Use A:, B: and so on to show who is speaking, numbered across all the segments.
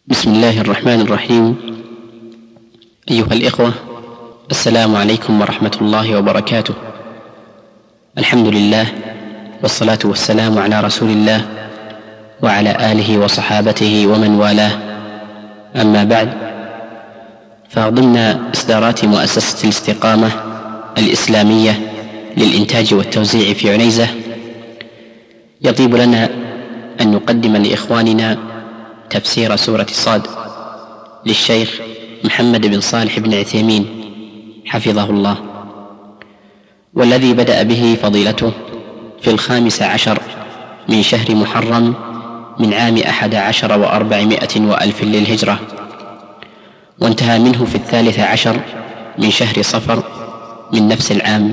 A: بسم الله الرحمن الرحيم. أيها الإخوة، السلام عليكم ورحمة الله وبركاته. الحمد لله، والصلاة والسلام على رسول الله وعلى آله وصحابته ومن والاه. أما بعد، فضمن إصدارات مؤسسة الاستقامة الإسلامية للإنتاج والتوزيع في عنيزة، يطيب لنا أن نقدم لإخواننا تفسير سورة صاد للشيخ محمد بن صالح بن عثيمين حفظه الله، والذي بدأ به فضيلته في 15 من شهر محرم من عام 11 و400 وألف للهجرة، وانتهى منه في 13 من شهر صفر من نفس العام.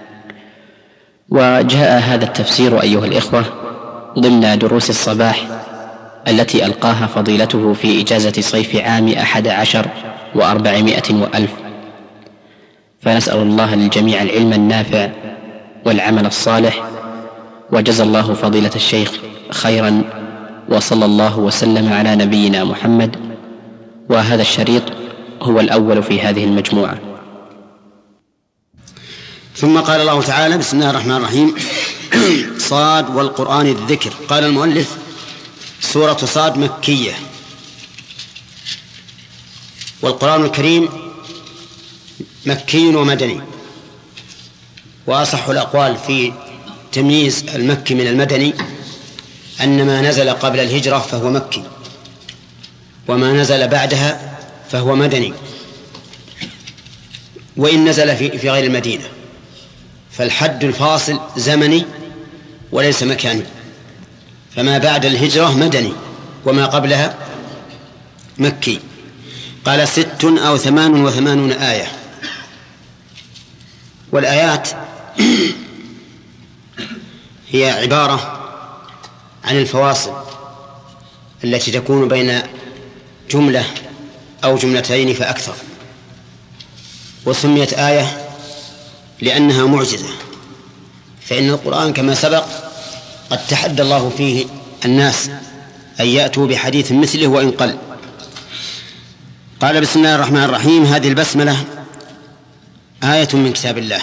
A: وجاء هذا التفسير أيها الإخوة ضمن دروس الصباح التي ألقاها فضيلته في إجازة صيف عام 11 و400 وألف، فنسأل الله للجميع العلم النافع والعمل الصالح، وجزى الله فضيلة الشيخ خيرا، وصلى الله وسلم على نبينا محمد. وهذا الشريط هو الأول في هذه المجموعة.
B: ثم قال الله تعالى: بسم الله الرحمن الرحيم. صاد والقرآن الذكر. قال المؤلف: سورة صاد مكية، والقرآن الكريم مكي ومدني، وأصح الأقوال في تمييز المكي من المدني أن ما نزل قبل الهجرة فهو مكي، وما نزل بعدها فهو مدني، وإن نزل في غير المدينة فالحد الفاصل زمني وليس مكاني، فما بعد الهجرة مدني وما قبلها مكي. قال 86 أو 88 آية. والآيات هي عبارة عن الفواصل التي تكون بين جملة أو جملتين فأكثر، وسميت آية لأنها معجزة، فإن القرآن كما سبق قد تحدى الله فيه الناس أن يأتوا بحديث مثله وإن قل. قال: بسم الله الرحمن الرحيم. هذه البسملة آية من كتاب الله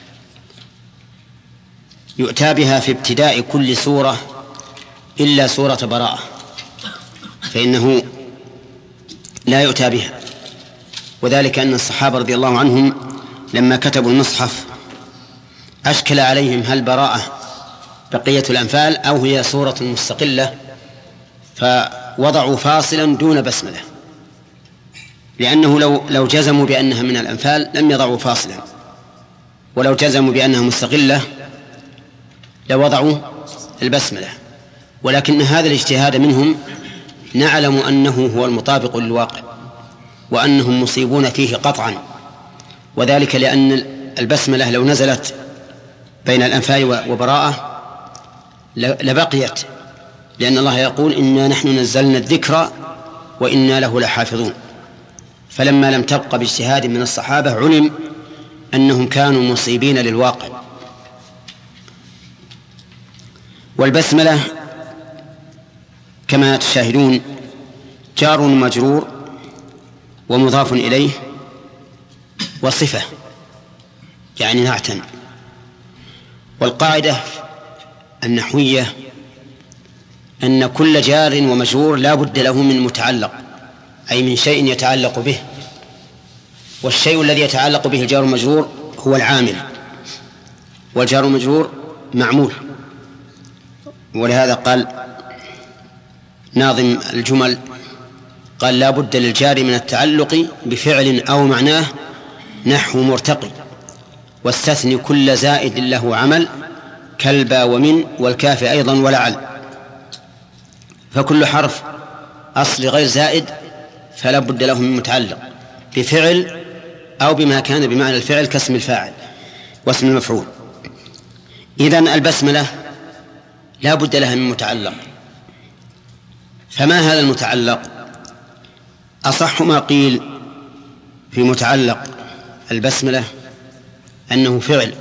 B: يؤتى بها في ابتداء كل سورة إلا سورة براءة، فإنه لا يؤتى بها، وذلك أن الصحابة رضي الله عنهم لما كتبوا المصحف أشكل عليهم هل براءة بقية الأنفال أو هي سورة مستقلة، فوضعوا فاصلا دون بسملة، لأنه لو جزموا بأنها من الأنفال لم يضعوا فاصلا، ولو جزموا بأنها مستقلة لوضعوا البسملة. ولكن هذا الاجتهاد منهم نعلم أنه هو المطابق للواقع، وأنهم مصيبون فيه قطعا، وذلك لأن البسملة لو نزلت بين الأنفال وبراءة لبقيت، لأن الله يقول: إنا نحن نزلنا الذكر وإنا له لحافظون. فلما لم تبق باجتهاد من الصحابة علم أنهم كانوا مصيبين للواقع. والبسملة كما تشاهدون جار ومجرور ومضاف إليه وصفة، يعني نعتا. والقاعدة النحوية أن كل جار ومجرور لا بد له من متعلق، أي من شيء يتعلق به، والشيء الذي يتعلق به الجار والمجرور هو العامل، والجار والمجرور معمول. ولهذا قال ناظم الجمل، قال: لا بد للجار من التعلق بفعل أو معناه نحو مرتقي، واستثني كل زائد له عمل كالبا ومن والكاف أيضا ولعل. فكل حرف أصل غير زائد فلا بد له من متعلق بفعل أو بما كان بمعنى الفعل كاسم الفاعل واسم المفعول. إذن البسملة لا بد لها من متعلق. فما هذا المتعلق؟ أصح ما قيل في متعلق البسملة أنه فعل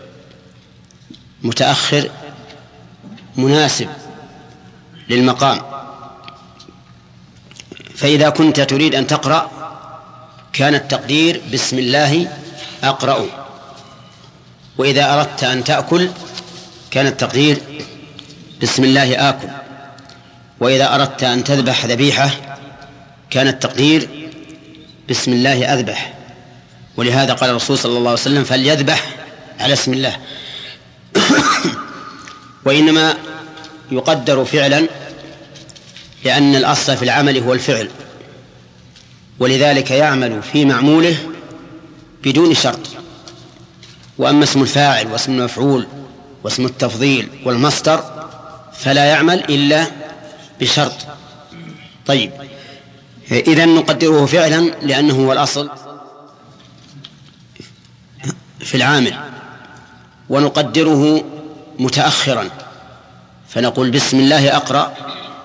B: متأخر مناسب للمقام، فإذا كنت تريد أن تقرأ كان التقدير بسم الله أقرأ، وإذا أردت أن تأكل كان التقدير بسم الله آكل، وإذا أردت أن تذبح ذبيحة كان التقدير بسم الله أذبح. ولهذا قال الرسول صلى الله عليه وسلم فليذبح على اسم الله. وإنما يقدر فعلا لأن الأصل في العمل هو الفعل، ولذلك يعمل في معموله بدون شرط. وأما اسم الفاعل واسم المفعول واسم التفضيل والمصدر فلا يعمل إلا بشرط. طيب، إذن نقدره فعلا لأنه هو الأصل في العامل، ونقدره متأخرا فنقول بسم الله أقرأ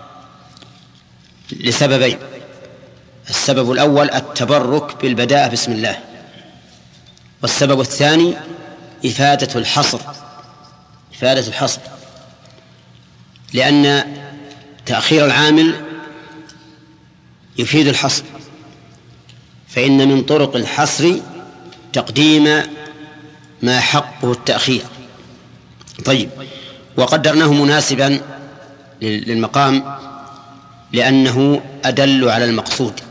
B: لسببين: السبب الأول التبرك بالبداءة بسم الله، والسبب الثاني إفادة الحصر، لأن تأخير العامل يفيد الحصر، فإن من طرق الحصر تقديم ما حقه التأخير. طيب، وقدرناه مناسبا للمقام لأنه أدل على المقصود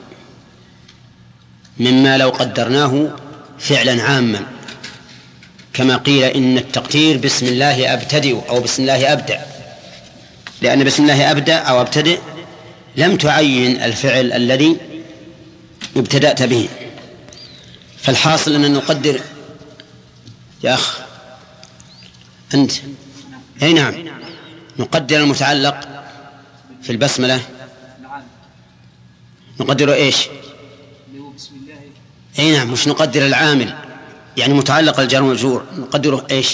B: مما لو قدرناه فعلا عاما، كما قيل إن التقدير بسم الله أبتدئ أو بسم الله أبدأ، لأن بسم الله أبدأ أو أبتدئ لم تعين الفعل الذي ابتدأت به. فالحاصل أن نقدر يا أخ أنت أي نعم، نقدر المتعلق في البسملة نقدر إيش؟ أي نعم، مش نقدر العامل، يعني متعلق الجار والمجرور نقدره إيش؟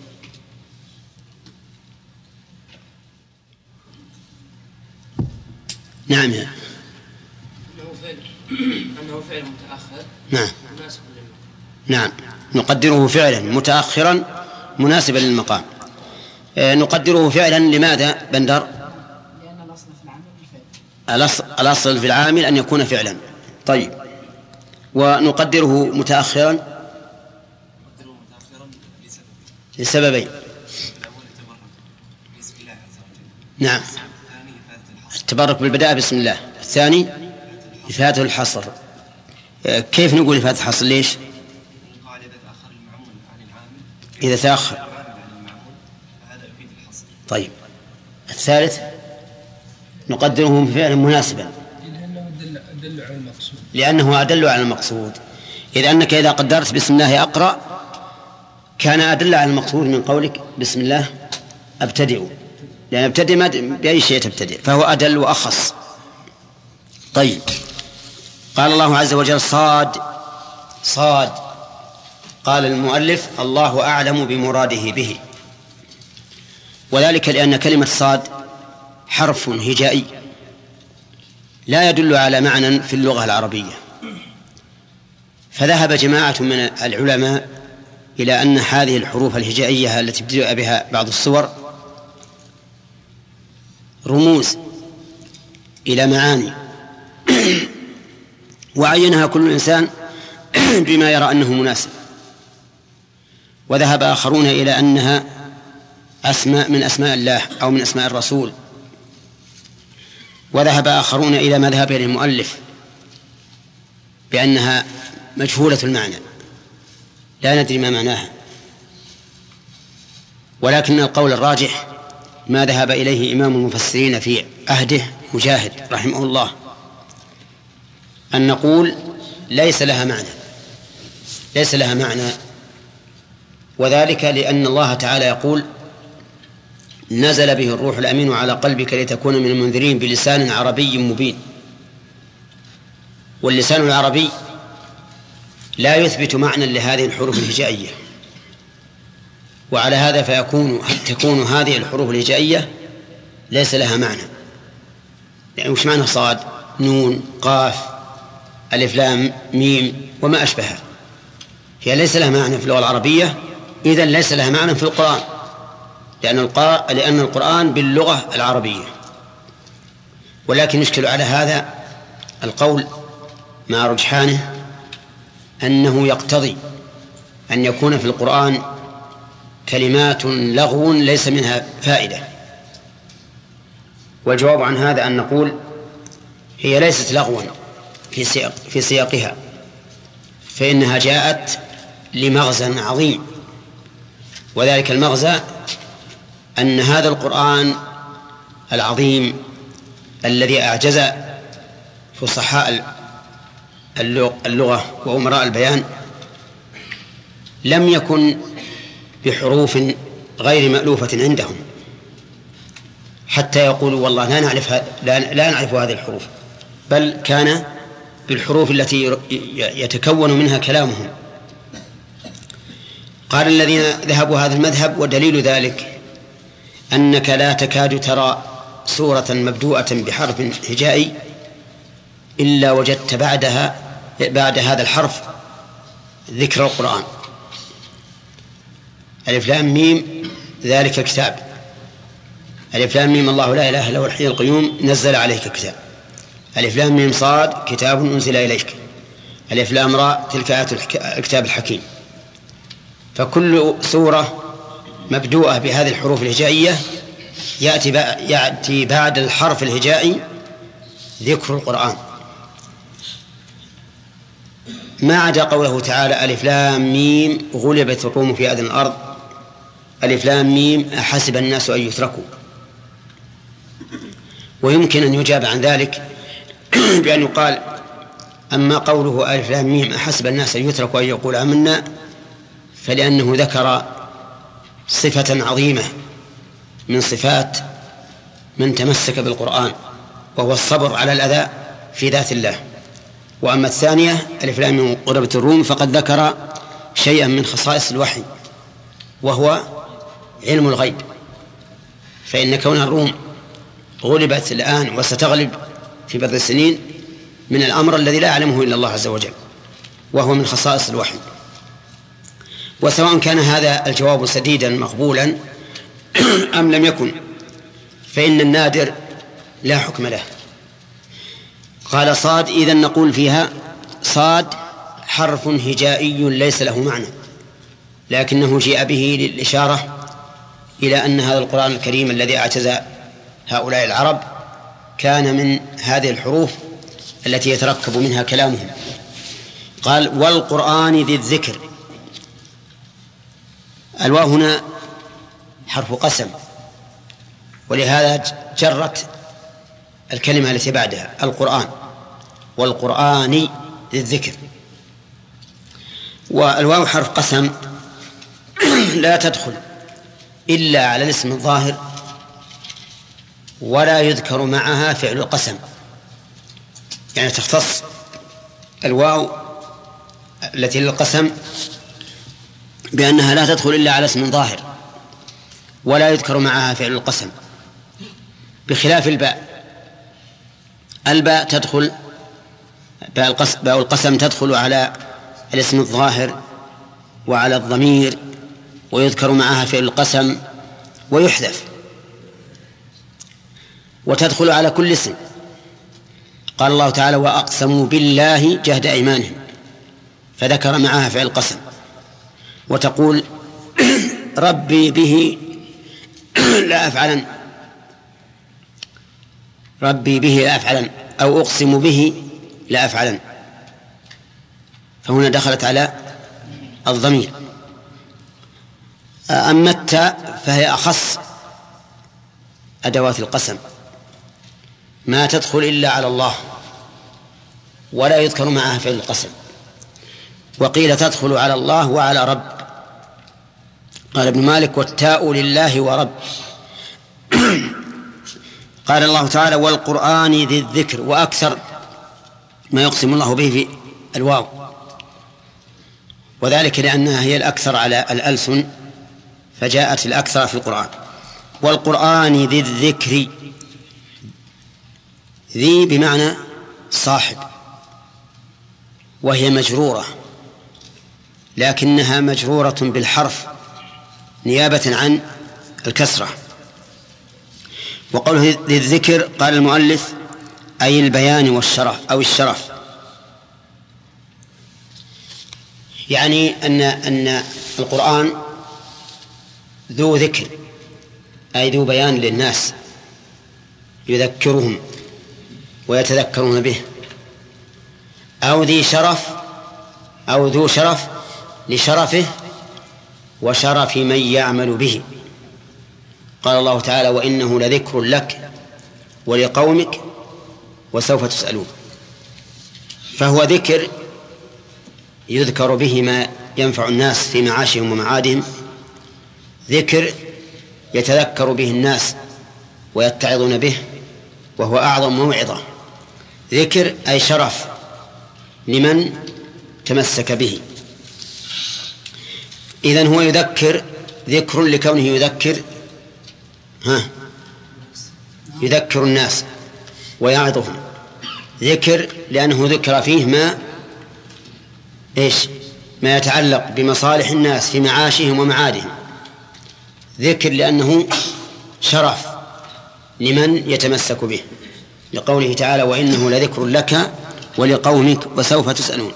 B: نعم يا أنه فعل متأخر. نعم نعم، نقدره فعلا متأخرا مناسبا للمقام. نقدره فعلا لماذا بندر؟ لأن الأصل في العامل الأصل في العامل أن يكون فعلا. طيب، ونقدره متأخرا لسببين: نعم التبرك بالبداءة بسم الله، الثاني إفادة الحصر. كيف نقول إفادة الحصر؟ ليش؟ إذا تأخر. طيب، الثالث نقدره فعلا مناسبا لأنه أدل على المقصود. إذ أنك إذا قدرت بسم الله أقرأ كان أدل على المقصود من قولك بسم الله أبتدئ، لأن أبتدئ بأي شيء تبتدئ، فهو أدل وأخص. طيب، قال الله عز وجل صاد. قال المؤلف الله أعلم بمراده به، وذلك لأن كلمة صاد حرف هجائي لا يدل على معنى في اللغة العربية، فذهب جماعة من العلماء إلى أن هذه الحروف الهجائية التي ابتدأ بها بعض السور رموز إلى معاني وعينها كل إنسان بما يرى أنه مناسب. وذهب آخرون إلى أنها أسماء من أسماء الله أو من أسماء الرسول. وذهب آخرون إلى ما ذهب إليه المؤلف بأنها مجهولة المعنى لا ندري ما معناها. ولكن القول الراجح ما ذهب إليه إمام المفسرين في عهده مجاهد رحمه الله، أن نقول ليس لها معنى، وذلك لأن الله تعالى يقول نزل به الروح الأمين على قلبك لتكون من المنذرين بلسان عربي مبين. واللسان العربي لا يثبت معنى لهذه الحروف الهجائية، وعلى هذا تكون هذه الحروف الهجائية ليس لها معنى. يعني وش معنى صاد نون قاف ألف لام ميم وما أشبهها؟ هي ليس لها معنى في اللغة العربية، إذن ليس لها معنى في القرآن، لأن القرآن باللغة العربية. ولكن يشكل على هذا القول مع رجحانه أنه يقتضي أن يكون في القرآن كلمات لغو ليس منها فائدة. والجواب عن هذا أن نقول هي ليست لغوا في سياقها، فإنها جاءت لمغزى عظيم، وذلك المغزى أن هذا القرآن العظيم الذي أعجز فصحاء اللغة وأمراء البيان لم يكن بحروف غير مألوفة عندهم حتى يقولوا والله لا نعرف هذه الحروف، بل كان بالحروف التي يتكون منها كلامهم. قال الذين ذهبوا هذا المذهب ودليل ذلك أنك لا تكاد ترى سورة مبدوءة بحرف هجائي إلا وجدت بعد هذا الحرف ذكر القرآن. ألف لام ميم ذلك الكتاب، ألف لام ميم الله لا إله إلا هو الحي القيوم نزل عليك الكتاب، ألف لام ميم صاد كتاب أنزل إليك، ألف لام راء تلك آيات الكتاب الحكيم. فكل سورة مبدوءة بهذه الحروف الهجائية يأتي بعد الحرف الهجائي ذكر القرآن، ما عدا قوله تعالى ألف لام ميم غلبت الروم في أدنى الأرض، ألف لام ميم أحسب الناس أن يتركوا. ويمكن أن يجاب عن ذلك بأن يقال أما قوله ألف لام ميم أحسب الناس أن يتركوا أن يقول آمنا فلأنه ذكر صفة عظيمة من صفات من تمسك بالقرآن وهو الصبر على الأذى في ذات الله. وأما الثانية ألف لام ميم غلبت الروم فقد ذكر شيئا من خصائص الوحي وهو علم الغيب، فإن كون الروم غلبت الآن وستغلب في بضع سنين من الأمر الذي لا يعلمه إلا الله عز وجل، وهو من خصائص الوحي. وسواء كان هذا الجواب سديدا مقبولا أم لم يكن فإن النادر لا حكم له. قال صاد إذن نقول فيها صاد حرف هجائي ليس له معنى، لكنه جاء به للإشارة إلى أن هذا القرآن الكريم الذي أعجز هؤلاء العرب كان من هذه الحروف التي يتركب منها كلامهم. قال والقرآن ذي الذكر، الواو هنا حرف قسم، ولهذا جرت الكلمة التي بعدها القرآن، والقرآن ذي الذكر. والواو حرف قسم لا تدخل إلا على الاسم الظاهر ولا يذكر معها فعل القسم، يعني تختص الواو التي للقسم بأنها لا تدخل إلا على اسم ظاهر ولا يذكر معها فعل القسم، بخلاف الباء تدخل، باء القسم تدخل على الاسم الظاهر وعلى الضمير ويذكر معها فعل القسم ويحذف، وتدخل على كل اسم. قال الله تعالى وأقسموا بالله جهد أيمانهم فذكر معها فعل القسم. وتقول ربي به لا أفعلن، ربي به لا أفعلن، أو أقسم به لا أفعلن، فهنا دخلت على الضمير. أما التاء فهي أخص أدوات القسم، ما تدخل إلا على الله ولا يذكر معها فعل القسم. وقيل تدخل على الله وعلى رب. قال ابن مالك والتاء لله ورب. قال الله تعالى والقرآن ذي الذكر، وأكثر ما يقسم الله به في الواو، وذلك لأنها هي الأكثر على الألسن فجاءت الأكثر في القرآن. والقرآن ذي الذكر، ذي بمعنى صاحب، وهي مجرورة لكنها مجرورة بالحرف نيابة عن الكسرة. وقوله ذي الذكر قال المؤلف أي البيان والشرف أو الشرف، يعني أن القرآن ذو ذكر أي ذو بيان للناس يذكرهم ويتذكرون به، أو ذي شرف أو ذو شرف لشرفه وشرف من يعمل به. قال الله تعالى: وإنه لذكر لك ولقومك وسوف تسألون. فهو ذكر يذكر به ما ينفع الناس في معاشهم ومعادهم، ذكر يتذكر به الناس ويتعظون به وهو أعظم موعظة. ذكر أي شرف لمن تمسك به. إذن هو يذكر، ذكر لكونه يذكر الناس ويعظهم. ذكر لأنه ذكر فيه ما يتعلق بمصالح الناس في معاشهم ومعادهم. ذكر لأنه شرف لمن يتمسك به، لقوله تعالى: وإنه لذكر لك ولقومك وسوف تسألون.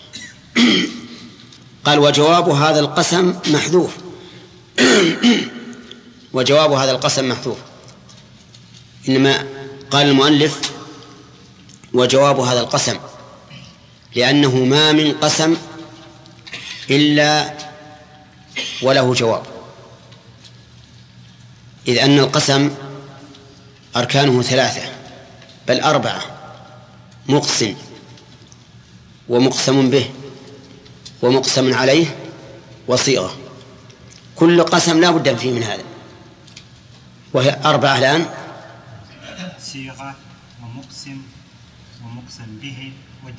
B: قال: وجواب هذا القسم محذوف. وجواب هذا القسم محذوف، إنما قال المؤلف: وجواب هذا القسم، لأنه ما من قسم إلا وله جواب، إذ أن القسم أركانه 3 بل 4، مقسم ومقسم به ومقسم عليه وصيغة. كل قسم لا بد فيه من هذا، وهي 4 الآن:
C: صيغة ومقسم ومقسم به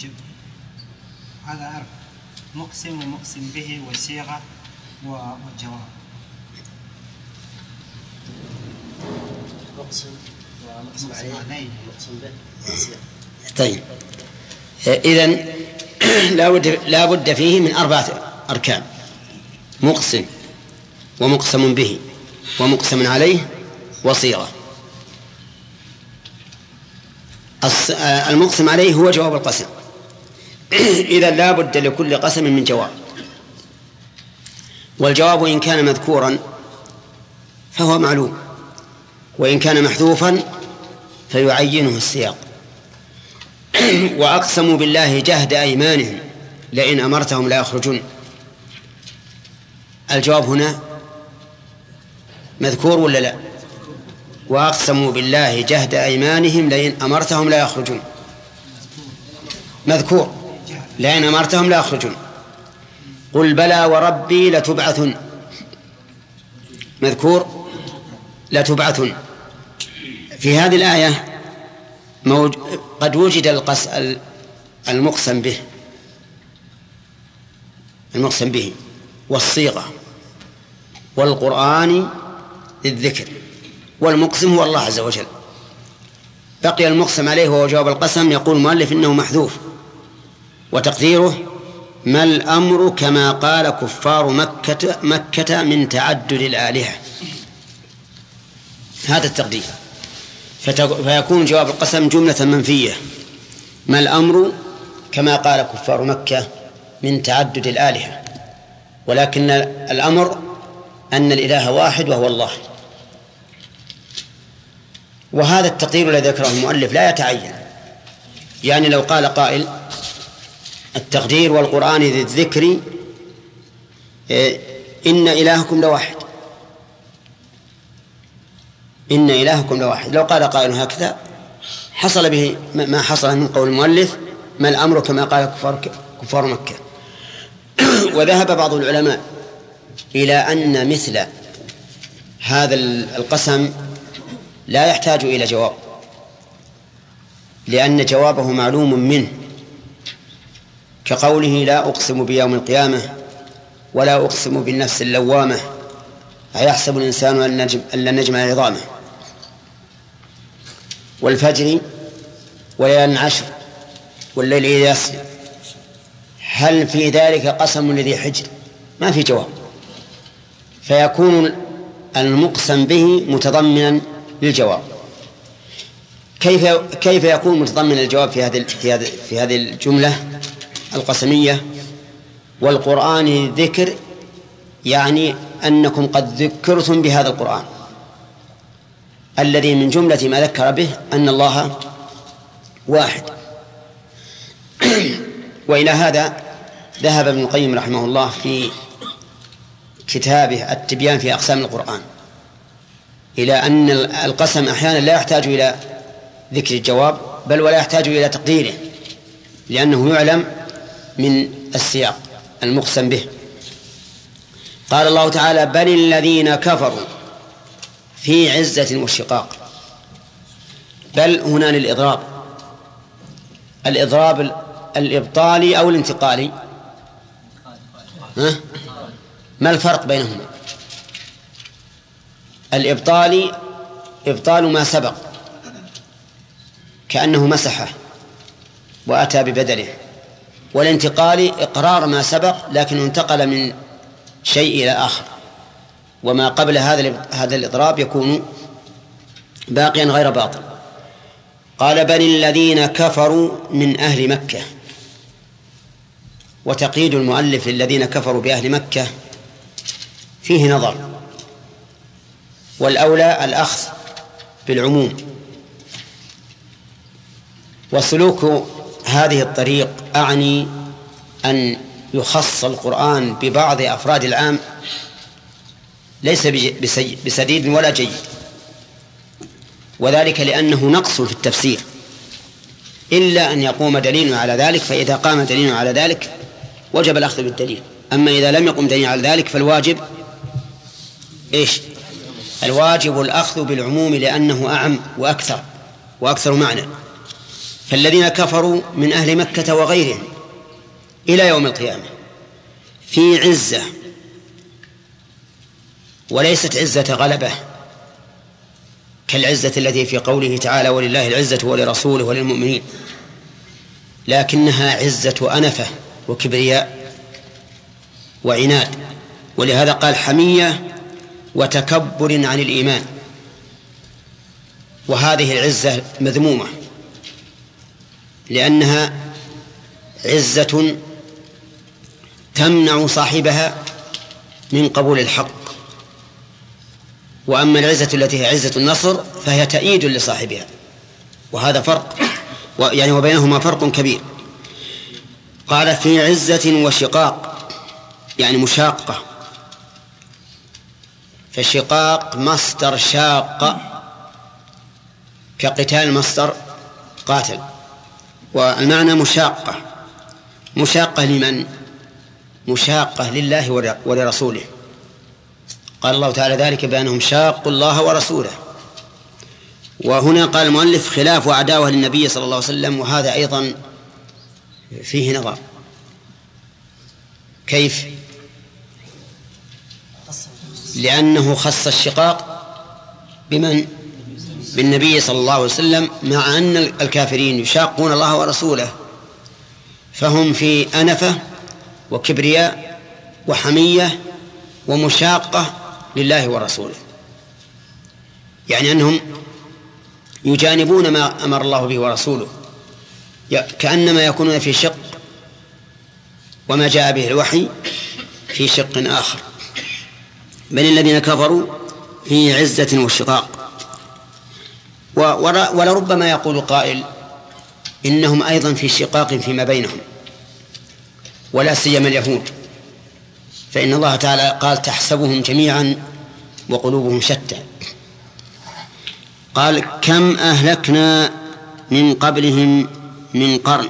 C: هذا 4، مقسم ومقسم به وصيغة والجواب. مقسم ومقسم عليه ومقسم به.
B: طيب، إذن لا بد فيه من 4 أركان: مقسم ومقسم به ومقسم عليه وصيغة. المقسم عليه هو جواب القسم. إذا لا بد لكل قسم من جواب، والجواب إن كان مذكورا فهو معلوم، وإن كان محذوفا فيعينه السياق. وأقسموا بالله جهد أيمانهم لئن أمرتهم لا يخرجون. الجواب هنا مذكور ولا لا؟ وأقسموا بالله جهد أيمانهم لئن أمرتهم لا يخرجون. مذكور: لئن أمرتهم لا يخرجون. قل بلى وربي لتبعثن. مذكور: لتبعثن. في هذه الآية قد وجد المقسم به والصيغة والقرآن للذكر، والمقسم هو الله عز وجل. بقي المقسم عليه وهو جواب القسم. يقول المؤلف إنه محذوف، وتقديره: ما الأمر كما قال كفار مكة من تعدد الآلهة. هذا التقدير، فيكون جواب القسم جملة منفية: ما الأمر كما قال كفار مكة من تعدد الآلهة، ولكن الأمر أن الإله واحد وهو الله. وهذا التقدير الذي ذكره المؤلف لا يتعين، يعني لو قال قائل: التقدير والقرآن ذي الذكر إن إلهكم لواحد، إن إلهكم لواحد، لو قال قائل هكذا حصل به ما حصل من قول المؤلف: ما الأمر كما قال كفار مكة. وذهب بعض العلماء إلى أن مثل هذا القسم لا يحتاج إلى جواب، لأن جوابه معلوم منه، كقوله: لا أقسم بيوم القيامة ولا أقسم بالنفس اللوامة أيحسب الإنسان أن لن نجمع عظامه، والفجر وليال عشر والليل إذا يسر، هل في ذلك قسم لذي حجر؟ ما في جواب، فيكون المقسم به متضمنا للجواب. كيف يكون متضمن الجواب في هذه الجملة القسمية؟ والقرآن ذكر، يعني أنكم قد ذكرتم بهذا القرآن الذي من جملة ما ذكر به أن الله واحد. وإلى هذا ذهب ابن القيم رحمه الله في كتابه التبيان في أقسام القرآن إلى أن القسم أحيانا لا يحتاج إلى ذكر الجواب بل ولا يحتاج إلى تقديره، لأنه يعلم من السياق المقسم به. قال الله تعالى: بل الذين كفروا في عزة وشقاق. بل هنا للإضراب، الإضراب الإبطالي أو الانتقالي؟ ما الفرق بينهما؟ الإبطالي إبطال ما سبق كأنه مسحه وأتى ببدله، والانتقالي إقرار ما سبق لكنه انتقل من شيء إلى آخر، وما قبل هذا الإضراب يكون باقيا غير باطل. قال: بل الذين كفروا من أهل مكة. وتقييد المؤلف للذين كفروا بأهل مكة فيه نظر، والأولى الأخذ بالعموم. وسلوك هذه الطريق أعني أن يخص القرآن ببعض أفراد العام ليس بسديد ولا جيد، وذلك لأنه نقص في التفسير، إلا أن يقوم دليل على ذلك، فإذا قام دليل على ذلك وجب الأخذ بالدليل. أما إذا لم يقم دليل على ذلك فالواجب إيش؟ الواجب الأخذ بالعموم، لأنه أعم وأكثر معنى. فالذين كفروا من أهل مكة وغيرهم إلى يوم القيامة في عزة، وليست عزة غلبة كالعزة التي في قوله تعالى: ولله العزة ولرسوله وللمؤمنين، لكنها عزة أنفة وكبرياء وعناد. ولهذا قال: حمية وتكبر عن الإيمان. وهذه العزة مذمومة، لأنها عزة تمنع صاحبها من قبول الحق. وأما العزة التي هي عزة النصر فهي تأييد لصاحبها، وهذا فرق، يعني وبينهما فرق كبير. قال: في عزة وشقاق، يعني مشاقة. فالشقاق مصدر شاق كقتال مصدر قاتل، والمعنى مشاقة. مشاقة لمن؟ مشاقة لله ولرسوله. قال الله تعالى ذلك بأنهم شاقوا الله ورسوله. وهنا قال المؤلف: خلاف وعداوة للنبي صلى الله عليه وسلم، وهذا أيضا فيه نظر. كيف؟ لأنه خص الشقاق بمن؟ بالنبي صلى الله عليه وسلم، مع أن الكافرين يشاقون الله ورسوله، فهم في أنفة وكبرياء وحمية ومشاقة لله ورسوله، يعني أنهم يجانبون ما أمر الله به ورسوله، كأنما يكونون في شق، وما جاء به الوحي في شق آخر. بل الذين كفروا في عزة وشقاق. ولربما يقول قائل: إنهم أيضا في شقاق فيما بينهم، ولا سيما اليهود، فإن الله تعالى قال: تحسبهم جميعا وقلوبهم شتى. قال: كم أهلكنا من قبلهم من قرن.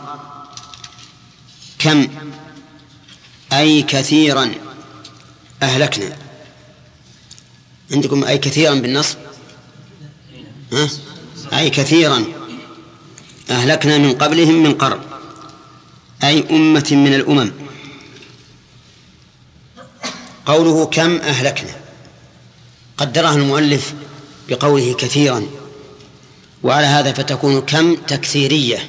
B: كم أي كثيرا أهلكنا. عندكم أي كثيرا بالنصب؟ أي كثيرا أهلكنا من قبلهم من قرن، أي أمة من الأمم. قوله كم أهلكنا قدرها المؤلف بقوله كثيرا، وعلى هذا فتكون كم تكثيرية،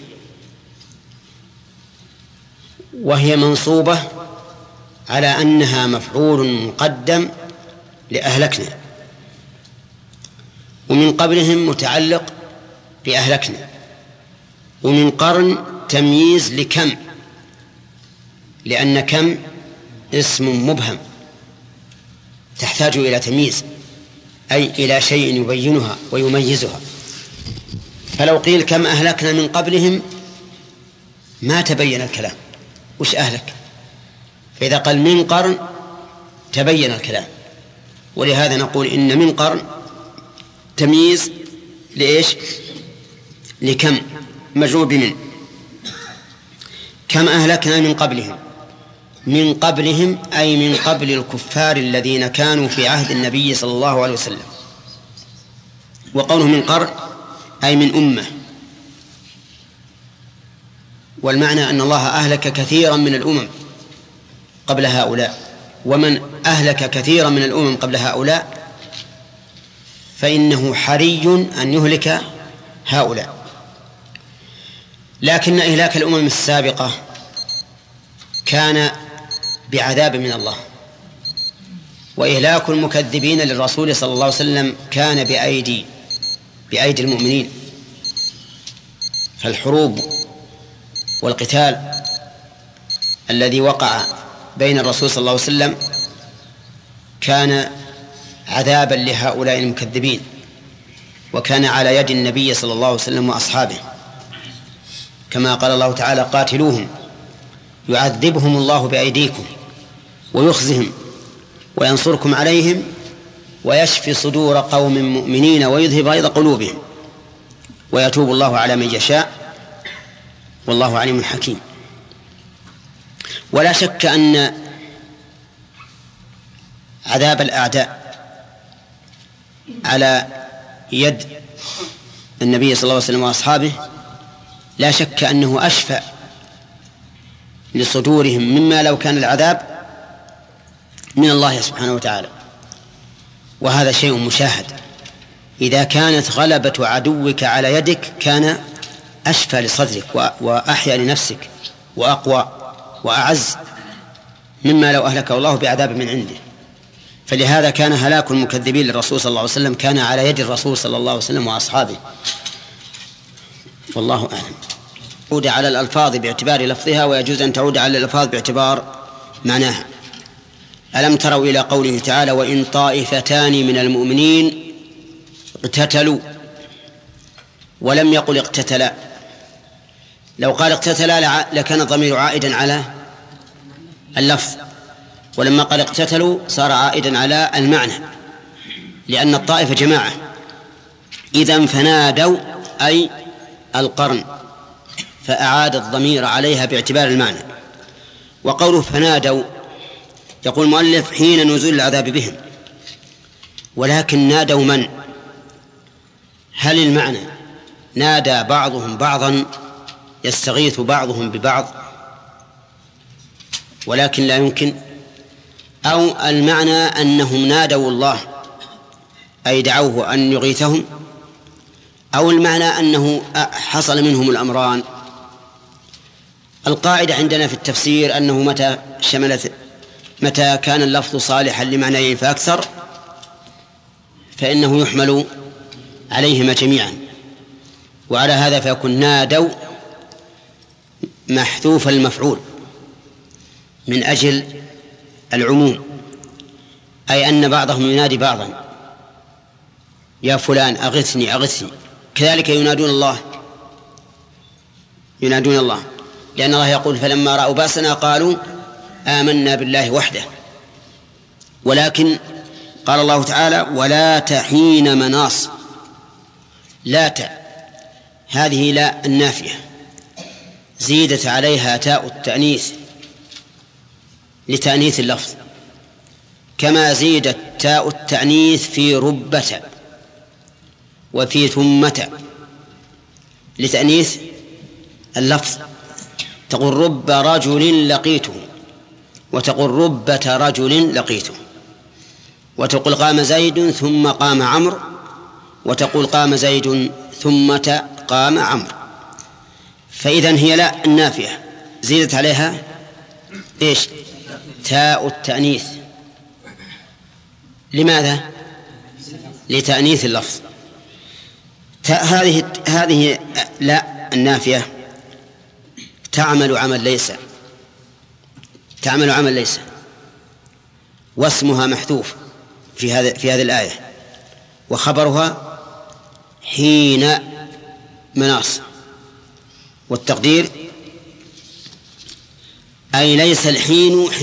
B: وهي منصوبة على أنها مفعول مقدم لأهلكنا. ومن قبلهم متعلق بأهلكنا. ومن قرن تمييز لكم، لأن كم اسم مبهم تحتاج إلى تمييز، أي إلى شيء يبينها ويميزها. فلو قيل كم أهلكنا من قبلهم ما تبين الكلام وش أهلك، فإذا قال من قرن تبين الكلام. ولهذا نقول إن من قرن تمييز لإيش؟ لكم مجرور بمن. كم أهلكنا من قبلهم، من قبلهم أي من قبل الكفار الذين كانوا في عهد النبي صلى الله عليه وسلم. وقوله من قرن أي من أمة، والمعنى أن الله أهلك كثيرا من الأمم قبل هؤلاء، ومن أهلك كثيرا من الأمم قبل هؤلاء فإنه حري أن يهلك هؤلاء. لكن إهلاك الأمم السابقة كان بعذاب من الله، وإهلاك المكذبين للرسول صلى الله عليه وسلم كان بأيدي المؤمنين. فالحروب والقتال الذي وقع بين الرسول صلى الله عليه وسلم كان عذابا لهؤلاء المكذبين، وكان على يد النبي صلى الله عليه وسلم وأصحابه، كما قال الله تعالى: قاتلوهم يعذبهم الله بأيديكم ويخزهم وينصركم عليهم ويشفي صدور قوم مؤمنين ويذهب غيظ قلوبهم ويتوب الله على من يشاء والله عليم حكيم. ولا شك أن عذاب الأعداء على يد النبي صلى الله عليه وسلم وأصحابه لا شك أنه أشفى لصدورهم مما لو كان العذاب من الله سبحانه وتعالى. وهذا شيء مشاهد، إذا كانت غلبة عدوك على يدك كان أشفى لصدرك وأحيا لنفسك وأقوى وأعز مما لو أهلكه الله بعذاب من عنده. فلهذا كان هلاك المكذبين للرسول صلى الله عليه وسلم كان على يد الرسول صلى الله عليه وسلم وأصحابه، والله أعلم. تعود على الألفاظ باعتبار لفظها، ويجوز أن تعود على الألفاظ باعتبار معناها. ألم تروا إلى قوله تعالى: وإن طائفتان من المؤمنين اقتتلوا، ولم يقل اقتتلا. لو قال اقتتلا لكان الضمير عائدا على اللفظ، ولما قال اقتتلوا صار عائدا على المعنى، لأن الطائفة جماعة. إذن فنادوا أي القرن، فأعاد الضمير عليها باعتبار المعنى. وقوله فنادوا يقول المؤلف حين نزول العذاب بهم، ولكن نادوا من؟ هل المعنى نادى بعضهم بعضا يستغيث بعضهم ببعض ولكن لا يمكن، أو المعنى أنهم نادوا الله أي دعوه أن يغيثهم، أو المعنى أنه حصل منهم الأمران. القاعدة عندنا في التفسير أنه متى كان اللفظ صالحا لمعنيين فأكثر فإنه يحمل عليهما جميعا، وعلى هذا فيكون نادوا محذوف المفعول من أجل العموم، أي أن بعضهم ينادي بعضا: يا فلان أغثني أغثني. كذلك ينادون الله، لأن الله يقول: فلما رأوا بأسنا قالوا آمنا بالله وحده. ولكن قال الله تعالى: ولا تحين مناص. لا هذه لا النافية زيدت عليها تاء التأنيث لتأنيث اللفظ، كما زيدت تاء التأنيث في ربة وفي ثمة لتأنيث اللفظ. تقول رب رجل لقيته، وتقول ربة رجل لقيته، وتقول قام زيد ثم قام عمرو، وتقول قام زيد ثم قام عمرو. فإذن هي لا النافية زيدت عليها إيش؟ تاء التأنيث. لماذا؟ لتأنيث اللفظ. هذه هذه لا النافية تعمل عمل ليس واسمها محذوف في هذه الآية، وخبرها حين مناص، والتقدير أي ليس الحين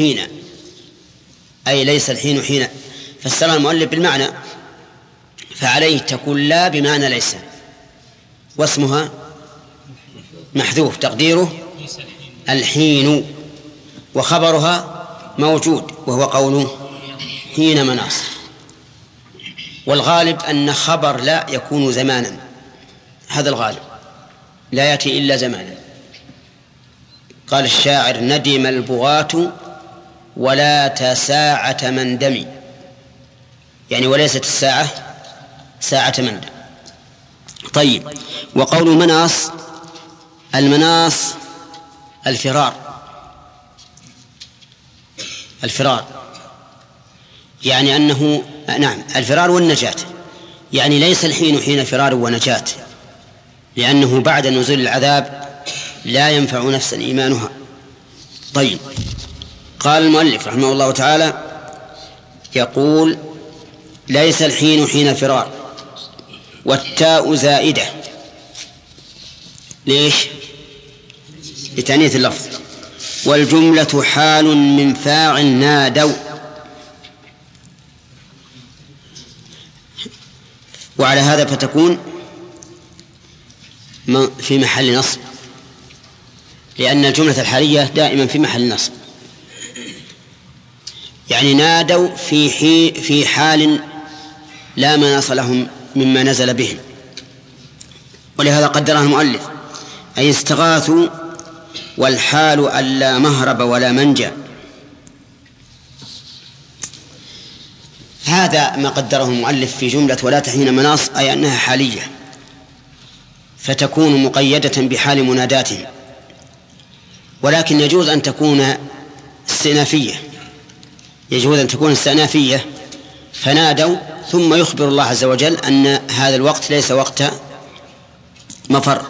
B: حين، فسرها المؤلف بالمعنى، فعليه تكون لا بمعنى ليس، واسمها محذوف تقديره الحين، وخبرها موجود وهو قوله حين مناص. والغالب أن خبر لا يكون زمانا، هذا الغالب، لا يأتي إلا زمانا. قال الشاعر: ندم البغاة ولا تساعة مندم، يعني وليست الساعة ساعة مندم. طيب، وقول مناص، المناص الفرار، يعني أنه نعم الفرار والنجاة، يعني ليس الحين حين فرار ونجاة، لأنه بعد نزول العذاب لا ينفع نفسا إيمانها. طيب، قال المؤلف رحمه الله تعالى يقول: ليس الحين حين فرار، والتاء زائدة، ليش؟ لتأنيث اللفظ. والجملة حال من فاعل نادوا، وعلى هذا فتكون في محل نصب، لأن الجملة الحالية دائما في محل نصب، يعني نادوا في حال لا مناص لهم مما نزل بهم، ولهذا قدرها المؤلف: أي استغاثوا، والحال أن لا مهرب ولا منجا. هذا ما قدره المؤلف في جملة ولا حين مناص، أي أنها حالية، فتكون مقيدة بحال مناداتهم، ولكن يجوز أن تكون استئنافية، فنادوا ثم يخبر الله عز وجل أن هذا الوقت ليس وقت مفر.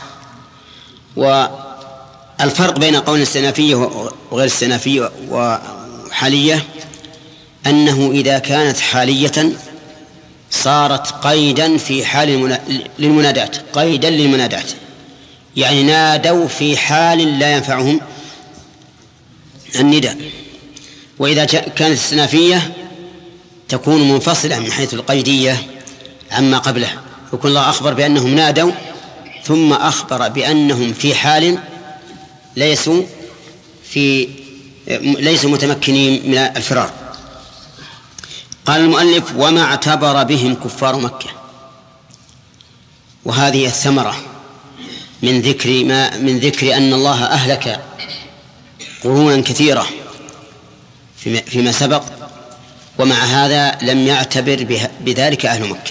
B: والفرق بين قول استئنافية وغير استئنافية وحالية أنه إذا كانت حالية صارت قيدا في حال للمنادات، قيدا للمنادات، يعني نادوا في حال لا ينفعهم النداء. وإذا كانت استئنافية تكون منفصلة من حيث القيدية عما قبلها، يكون الله أخبر بأنهم نادوا ثم أخبر بأنهم في حال ليسوا متمكنين من الفرار. قال المؤلف: وما اعتبر بهم كفار مكة. وهذه الثمرة من ذكر أن الله أهلك قرونا كثيرة فيما سبق، ومع هذا لم يعتبر بذلك أهل مكة،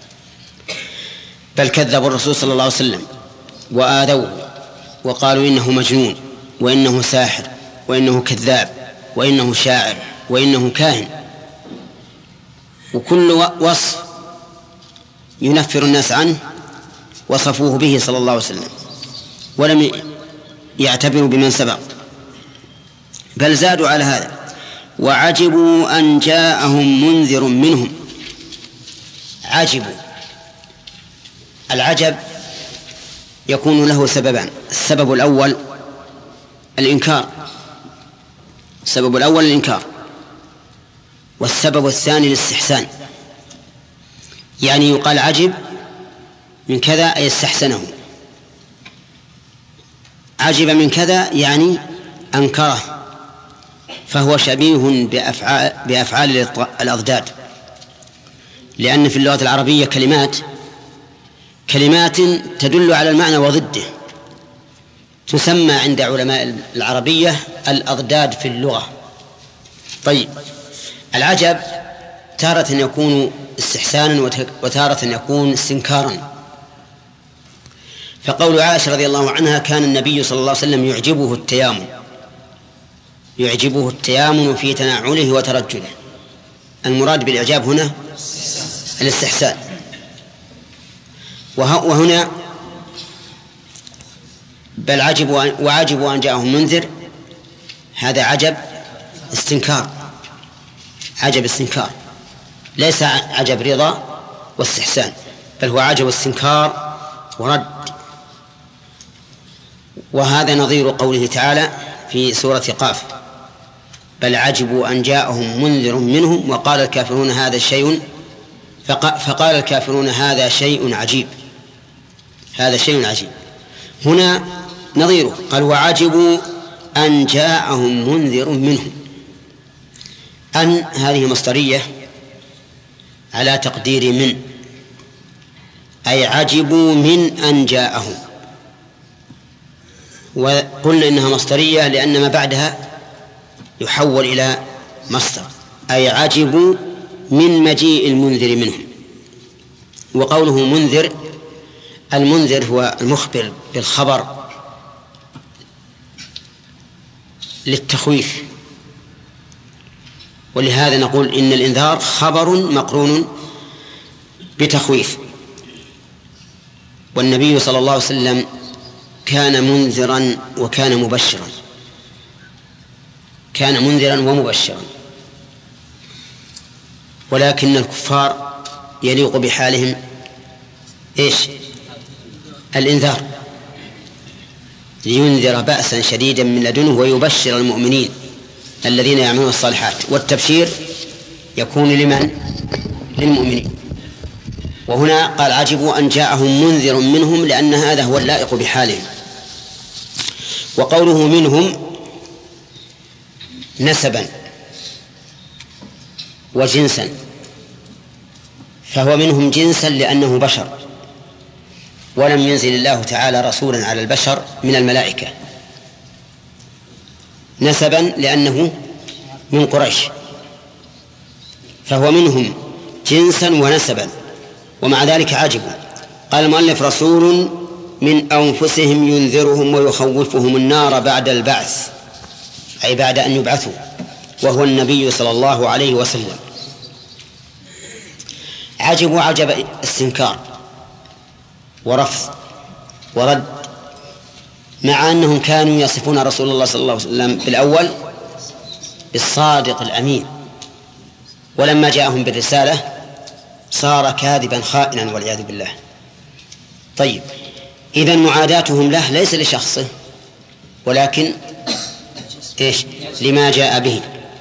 B: بل كذبوا الرسول صلى الله عليه وسلم وآذوه وقالوا إنه مجنون، وإنه ساحر، وإنه كذاب، وإنه شاعر، وإنه كاهن، وكل وصف ينفر الناس عنه وصفوه به صلى الله عليه وسلم، ولم يعتبروا بمن سبق، بل زادوا على هذا. وعجبوا أن جاءهم منذر منهم. عجبوا، العجب يكون له سببان: السبب الأول الإنكار، والسبب الثاني الاستحسان. يعني يقال عجب من كذا أي استحسنه، عجب من كذا يعني أنكره، فهو شبيه بأفعال الأضداد، لأن في اللغة العربية كلمات تدل على المعنى وضده، تسمى عند علماء العربية الأضداد في اللغة. طيب، العجب تارة يكون استحسانا وتارة يكون استنكارا. فقول عائشة رضي الله عنها: كان النبي صلى الله عليه وسلم يعجبه التيامن في تنعله وترجله. المراد بالإعجاب هنا الاستحسان. وهنا بل وعجبوا أن جاءهم منذر، هذا عجب استنكار، عجب استنكار، ليس عجب رضا واستحسان، بل هو عجب استنكار ورد. وهذا نظير قوله تعالى في سورة قاف: بل عجبوا أن جاءهم منذر منهم وقال الكافرون هذا شيء فقال الكافرون هذا شيء عجيب، هذا شيء عجيب. هنا نظيره قال: وعجبوا أن جاءهم منذر منهم. أن هذه مصدرية على تقدير من، أي عجبوا من أن جاءهم. وقلنا إنها مصدرية لأن ما بعدها يحول إلى مصدر، أي عجبوا من مجيء المنذر منهم. وقوله منذر، المنذر هو المخبر بالخبر للتخويف، ولهذا نقول إن الإنذار خبر مقرون بتخويف. والنبي صلى الله عليه وسلم كان منذرا وكان مبشرا، كان منذرا ومبشرا، ولكن الكفار يليق بحالهم إيش؟ الإنذار، لينذر بأسا شديدا من لدنه ويبشر المؤمنين الذين يعملون الصالحات. والتبشير يكون لمن؟ للمؤمنين. وهنا قال عجبوا أن جاءهم منذر منهم، لأن هذا هو اللائق بحالهم. وقوله منهم نسبا وجنسا، فهو منهم جنسا لأنه بشر، ولم ينزل الله تعالى رسولا على البشر من الملائكة. نسبا لأنه من قريش، فهو منهم جنسا ونسبا، ومع ذلك عجبوا. قال المؤلف: رسول من أنفسهم ينذرهم ويخوفهم النار بعد البعث، أي بعد أن يبعثوا، وهو النبي صلى الله عليه وسلم. عجبوا عجب استنكار ورفض ورد، مع أنهم كانوا يصفون رسول الله صلى الله عليه وسلم بالأول بالصادق الأمين، ولما جاءهم بالرسالة صار كاذبا خائنا والعياذ بالله. طيب، إذن معاداتهم له ليس لشخصه، ولكن إيش؟ لما جاء به.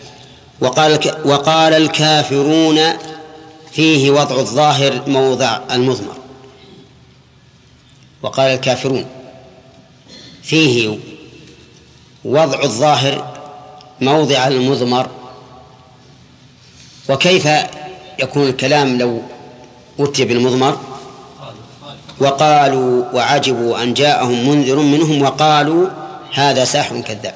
B: وقال الكافرون فيه وضع الظاهر موضع المضمر. وقال الكافرون فيه وضع الظاهر موضع المضمر. وكيف يكون الكلام لو أتي بالمضمر؟ وقالوا وعجبوا أن جاءهم منذر منهم وقالوا هذا ساحر كذاب.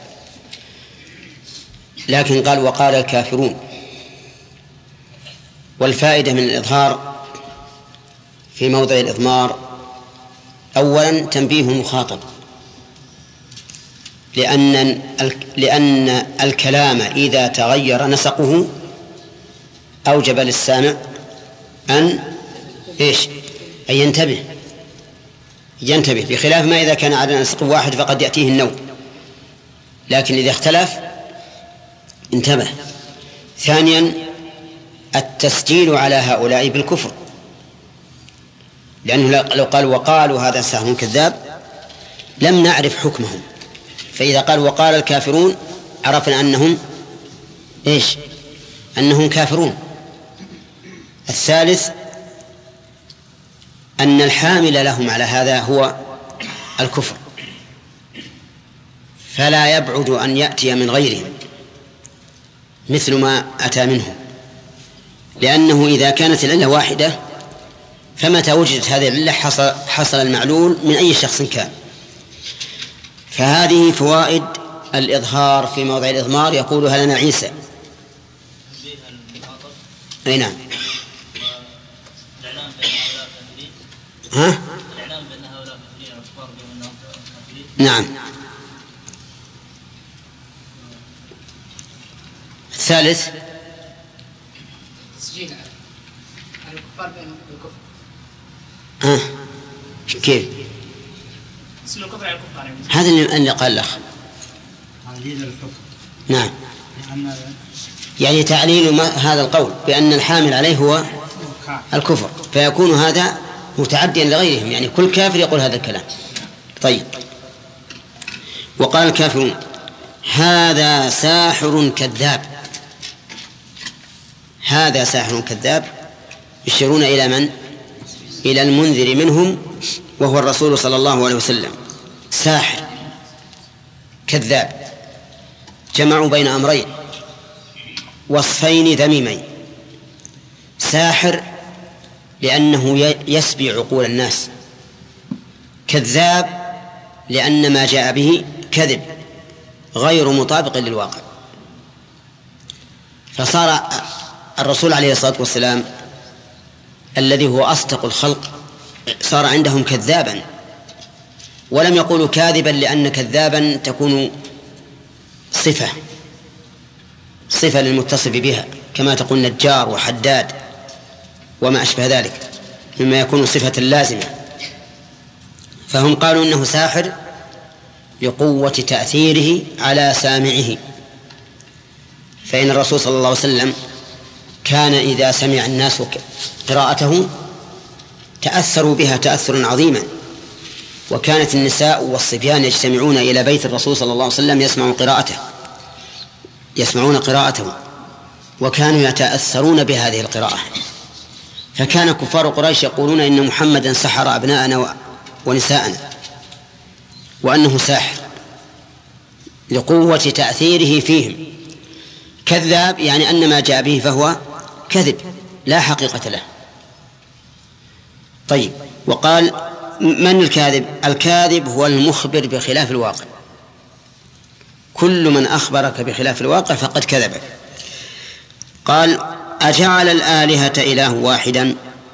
B: لكن قال وقال الكافرون. والفائدة من الإظهار في موضع الإضمار: أولا تنبيه المخاطب، لأن الكلام إذا تغير نسقه أوجب للسامع أن ينتبه، بخلاف ما إذا كان على نسق واحد فقد يأتيه النوم، لكن إذا اختلف انتبه. ثانيا التسجيل على هؤلاء بالكفر، لأنه لو قال وقالوا هذا ساحر كذاب لم نعرف حكمهم، فإذا قال وقال الكافرون عرفنا أنهم كافرون. الثالث أن الحامل لهم على هذا هو الكفر، فلا يبعد أن يأتي من غيرهم مثل ما أتى منهم، لأنه إذا كانت العلة واحدة فمتى وجدت هذه العلة حصل المعلول من أي شخص كان. فهذه فوائد الإظهار في موضع الإضمار يقولها لنا عيسى. أي نعم. ها؟ نعم. الثالث
D: تسجيل على الكفار بأنهم بالكفر.
B: كيف؟ هذا اللي قال الأخ. نعم، يعني تعليل هذا القول بأن الحامل عليه هو الكفر، فيكون هذا متعديا لغيرهم، يعني كل كافر يقول هذا الكلام. طيب، وقال الكافرون هذا ساحر كذاب. هذا ساحر كذاب، يشيرون إلى من؟ إلى المنذر منهم وهو الرسول صلى الله عليه وسلم. ساحر كذاب، جمعوا بين أمرين وصفين ذميمين. ساحر لأنه يسبي عقول الناس، كذاب لأن ما جاء به كذب غير مطابق للواقع. فصار الرسول عليه الصلاة والسلام الذي هو أصدق الخلق صار عندهم كذابا، ولم يقولوا كاذبا لأن كذابا تكون صفة للمتصف بها، كما تقول نجار وحداد وما أشبه ذلك مما يكون صفة لازمة. فهم قالوا إنه ساحر لقوة تأثيره على سامعه. فإن الرسول صلى الله عليه وسلم كان إذا سمع الناس قراءته تأثروا بها تأثرا عظيما، وكانت النساء والصبيان يجتمعون إلى بيت الرسول صلى الله عليه وسلم يسمعون قراءته وكانوا يتأثرون بهذه القراءة. فكان كفار قريش يقولون إن محمدا سحر أبناءنا ونساءنا، وأنه ساحر لقوة تأثيره فيهم. كذاب يعني أن ما جاء به فهو كذب لا حقيقة له. طيب، وقال من الكاذب؟ الكاذب هو المخبر بخلاف الواقع. كل من أخبرك بخلاف الواقع فقد كذبك. قال أجعل الآلهة إله واحدا؟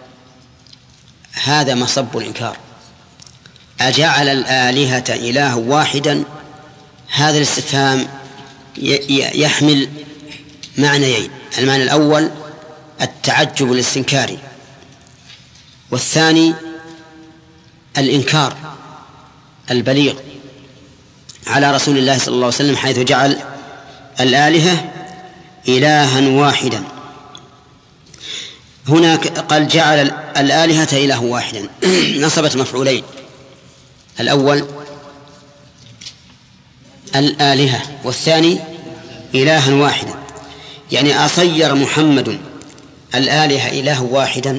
B: هذا مصب الإنكار. أجعل الآلهة إله واحدا، هذا الاستفهام يحمل معنيين. المعنى الأول التعجب الاستنكاري، والثاني الإنكار البليغ على رسول الله صلى الله عليه وسلم حيث جعل الآلهة إلها واحدا. هناك قال جعل الآلهة إله واحدا، نصبت مفعولين. الأول الآلهة والثاني إلها واحدا، يعني أصير محمد الآلهة إله واحدا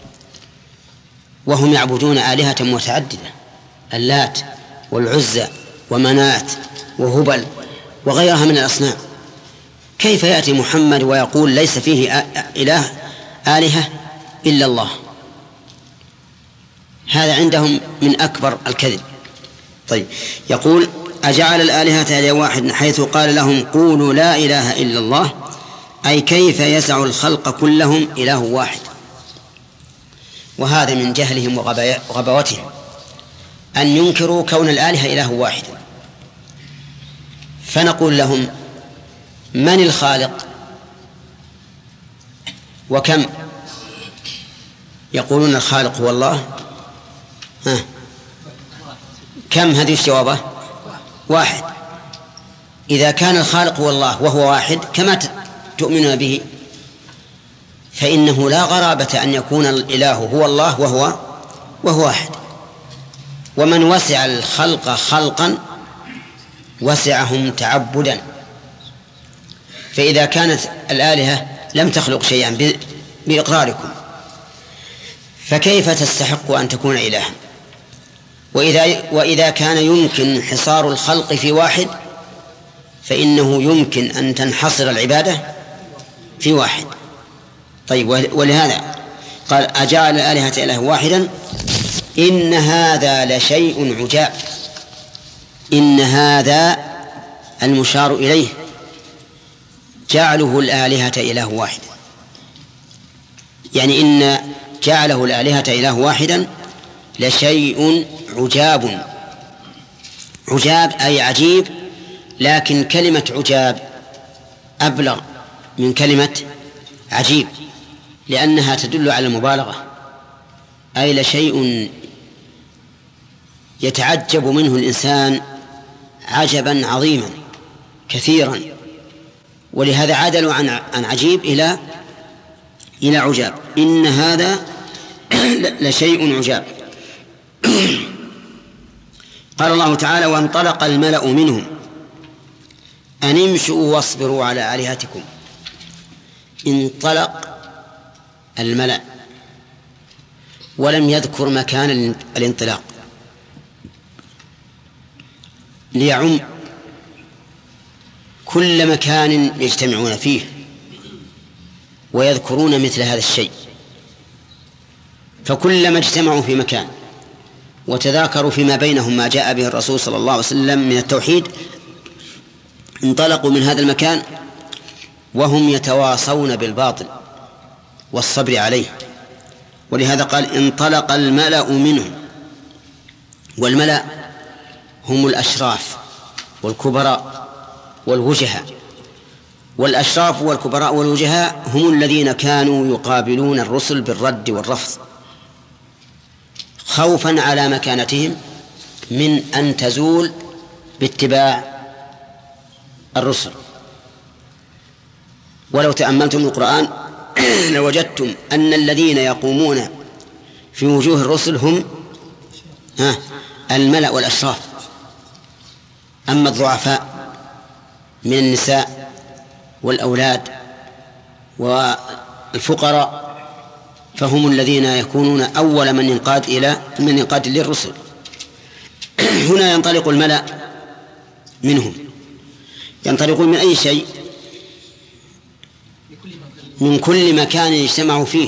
B: وهم يعبدون آلهة متعددة، اللات والعزى ومنات وهبل وغيرها من الأصنام. كيف يأتي محمد ويقول ليس فيه إله آلهة إلا الله؟ هذا عندهم من أكبر الكذب. طيب، يقول أجعل الآلهة إله واحد حيث قال لهم قولوا لا إله إلا الله، أي كيف يسع الخلق كلهم إله واحد؟ وهذا من جهلهم وغباوتهم أن ينكروا كون الآلهة إله واحد. فنقول لهم من الخالق وكم؟ يقولون الخالق هو الله. كم؟ هذه الجوابة واحد. إذا كان الخالق هو الله وهو واحد كما تؤمنون به، فإنه لا غرابة أن يكون الإله هو الله وهو واحد. ومن وسع الخلق خلقا وسعهم تعبدا. فإذا كانت الآلهة لم تخلق شيئا بإقراركم، فكيف تستحق أن تكون إلها؟ وإذا كان يمكن انحصار الخلق في واحد، فإنه يمكن أن تنحصر العبادة في واحد. طيب، ولهذا قال أجعل الآلهة إله واحدا إن هذا لشيء عجاب. إن هذا المشار إليه جعله الآلهة إله واحد، يعني إن جعله الآلهة إله واحدا لشيء عجاب. عجاب أي عجيب، لكن كلمة عجاب أبلغ من كلمة عجيب، لأنها تدل على المبالغة. أي لشيء يتعجب منه الإنسان عجبا عظيما كثيرا، ولهذا عدلوا عن عجيب إلى عجاب. إن هذا لشيء عجاب. قال الله تعالى: وانطلق الملأ منهم أن امشوا واصبروا على آلهتكم. انطلق الملأ ولم يذكر مكان الانطلاق ليعم كل مكان يجتمعون فيه ويذكرون مثل هذا الشيء. فكلما اجتمعوا في مكان وتذاكروا فيما بينهم ما جاء به الرسول صلى الله عليه وسلم من التوحيد انطلقوا من هذا المكان وهم يتواصون بالباطل والصبر عليه. ولهذا قال: انطلق الملأ منهم. والملأ هم الأشراف والكبراء والوجهاء. والأشراف والكبراء والوجهاء هم الذين كانوا يقابلون الرسل بالرد والرفض خوفا على مكانتهم من أن تزول باتباع الرسل. ولو تأملتم القرآن لوجدتم أن الذين يقومون في وجوه الرسل هم الملأ والأشراف. أما الضعفاء من النساء والأولاد والفقراء فهم الذين يكونون أول من ينقاد للرسل. هنا ينطلق الملأ منهم. ينطلقون من أي شيء؟ من كل مكان يجتمعوا فيه.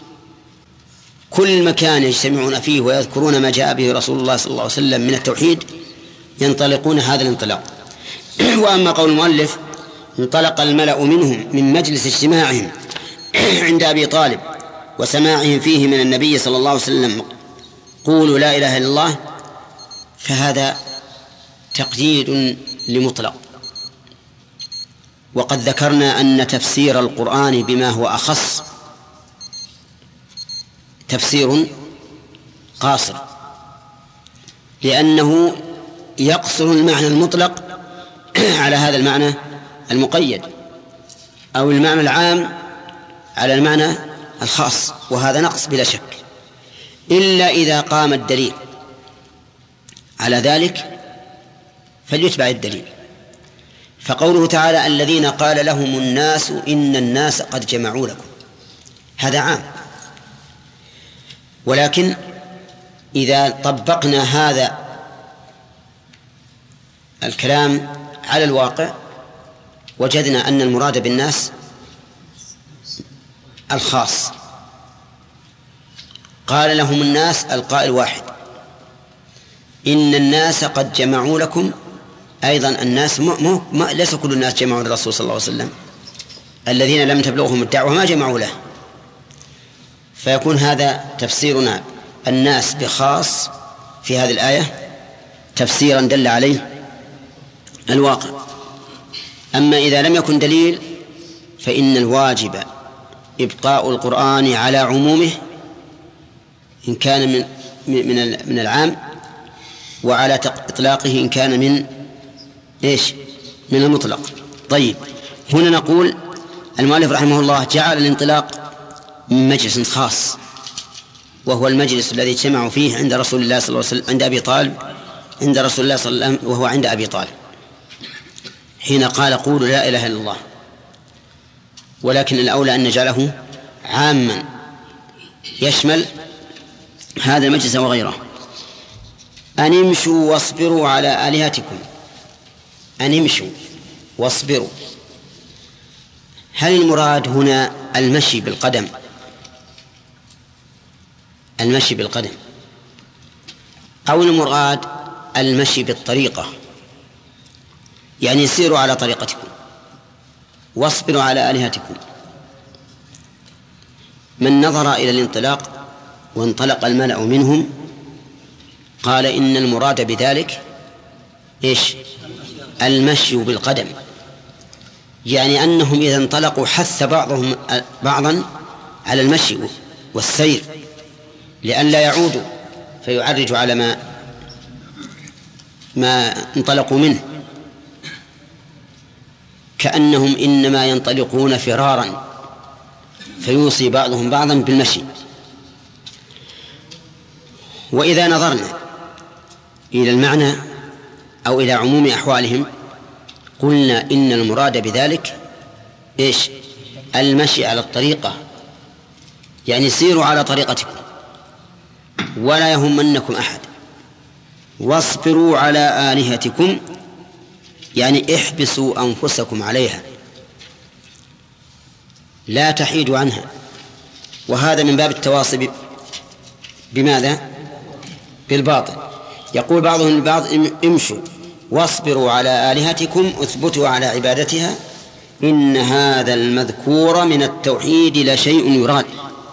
B: كل مكان يجتمعون فيه ويذكرون ما جاء به رسول الله صلى الله عليه وسلم من التوحيد ينطلقون هذا الانطلاق. وأما قول المؤلف: انطلق الملأ منهم من مجلس اجتماعهم عند أبي طالب وسماعهم فيه من النبي صلى الله عليه وسلم قولوا لا إله إلا الله، فهذا تقييد لمطلق. وقد ذكرنا أن تفسير القرآن بما هو أخص تفسير قاصر، لأنه يقصر المعنى المطلق على هذا المعنى المقيد، أو المعنى العام على المعنى الخاص، وهذا نقص بلا شك، إلا إذا قام الدليل على ذلك فليتبع الدليل. فقوله تعالى: الذين قال لهم الناس إن الناس قد جمعوا لكم، هذا عام. ولكن إذا طبقنا هذا الكلام على الواقع وجدنا أن المراد بالناس الخاص. قال لهم الناس القائل واحد، إن الناس قد جمعوا لكم، أيضا الناس ليس كل الناس جمعوا للرسول صلى الله عليه وسلم، الذين لم تبلغهم الدعوة ما جمعوا له. فيكون هذا تفسيرنا الناس بخاص في هذه الآية تفسيرا دل عليه الواقع. أما إذا لم يكن دليل فإن الواجب إبقاء القرآن على عمومه إن كان من العام، وعلى إطلاقه إن كان من المطلق. طيب، هنا نقول المؤلف رحمه الله جعل الانطلاق من مجلس خاص، وهو المجلس الذي اجتمعوا فيه عند رسول الله صلى الله عليه وسلم، عند أبي طالب، عند رسول الله صلى الله عليه وسلم، وهو عند أبي طالب حين قال قولوا لا إله إلا الله. ولكن الأولى أن نجعله عاما يشمل هذا المجلس وغيره. أن امشوا واصبروا على آلهتكم. أن امشوا واصبروا، هل المراد هنا المشي بالقدم؟ المشي بالقدم، أو المراد المشي بالطريقة، يعني سيروا على طريقتكم واصبروا على آلهتكم. من نظر إلى الانطلاق وانطلق الملأ منهم قال إن المراد بذلك المشي بالقدم، يعني أنهم إذا انطلقوا حث بعضهم بعضا على المشي والسير لئلا يعودوا فيعرج على ما ما انطلقوا منه، كأنهم إنما ينطلقون فرارا فيوصي بعضهم بعضا بالمشي. وإذا نظرنا إلى المعنى أو إلى عموم أحوالهم قلنا إن المراد بذلك إيش؟ المشي على الطريقة، يعني سيروا على طريقتكم ولا يهمنكم أحد، واصبروا على آلهتكم، يعني احبسوا أنفسكم عليها لا تحيدوا عنها. وهذا من باب التواصي بماذا؟ بالباطل. يقول بعضهم البعض امشوا واصبروا على آلهتكم، اثبتوا على عبادتها، إن هذا المذكور من التوحيد لشيء يراد.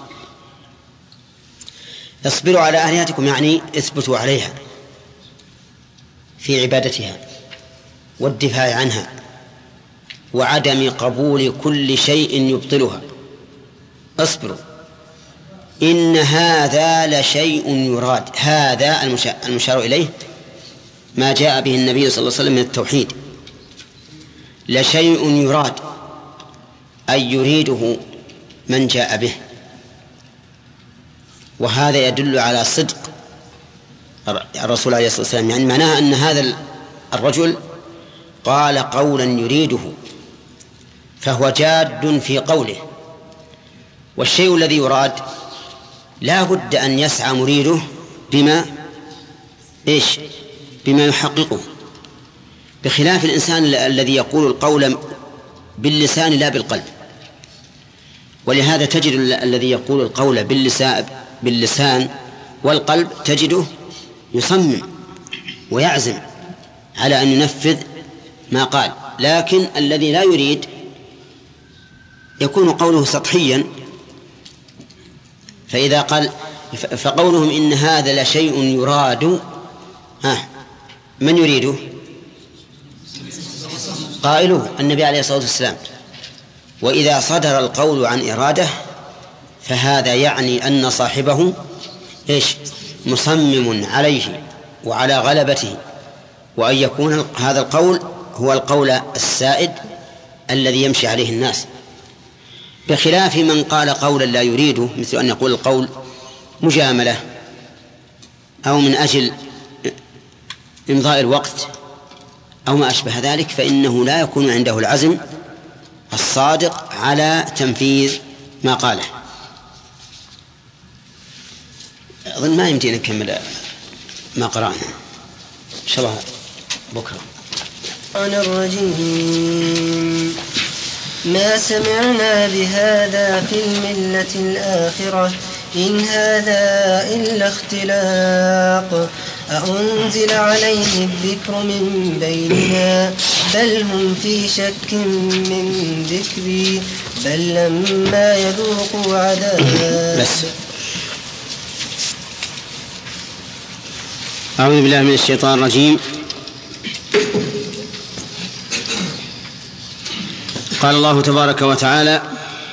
B: اصبروا على آلهتكم يعني اثبتوا عليها في عبادتها والدفاع عنها وعدم قبول كل شيء يبطلها. اصبروا، إن هذا لشيء يراد. هذا المشار إليه ما جاء به النبي صلى الله عليه وسلم من التوحيد، لشيء يراد أي يريده من جاء به. وهذا يدل على صدق الرسول عليه الصلاة والسلام، يعني معناها أن هذا الرجل قال قولا يريده فهو جاد في قوله. والشيء الذي يراد لا بد أن يسعى مريده بما يحققه، بخلاف الإنسان الذي يقول القول باللسان لا بالقلب. ولهذا تجد الذي يقول القول باللسان والقلب تجده يصمم ويعزم على أن ينفذ ما قال، لكن الذي لا يريد يكون قوله سطحيا. فإذا قال فقولهم إن هذا لشيء يراد، من يريده؟ قائله النبي عليه الصلاة والسلام. وإذا صدر القول عن إرادة فهذا يعني أن صاحبه مصمم عليه وعلى غلبته، وأن يكون هذا القول هو القول السائد الذي يمشي عليه الناس، بخلاف من قال قولا لا يريده، مثل أن يقول القول مجاملة أو من أجل إمضاء الوقت أو ما أشبه ذلك، فإنه لا يكون عنده العزم الصادق على تنفيذ ما قاله. أظن ما يمكن نكمل ما قرأنا إن شاء الله بكرة.
D: الرجيم ما سمعنا بهذا في الملة الآخرة إن هذا إلا اختلاق أأنزل عليه الذكر من بيننا بل هم في شك من ذكري بل لما يذوقوا عذاب.
B: بس أعوذ بالله من الشيطان الرجيم. قال الله تبارك وتعالى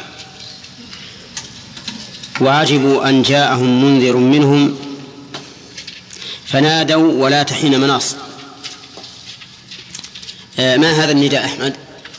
B: وعجبوا أن جاءهم منذر منهم فنادوا ولا تحين مناص. ما هذا النداء أحمد؟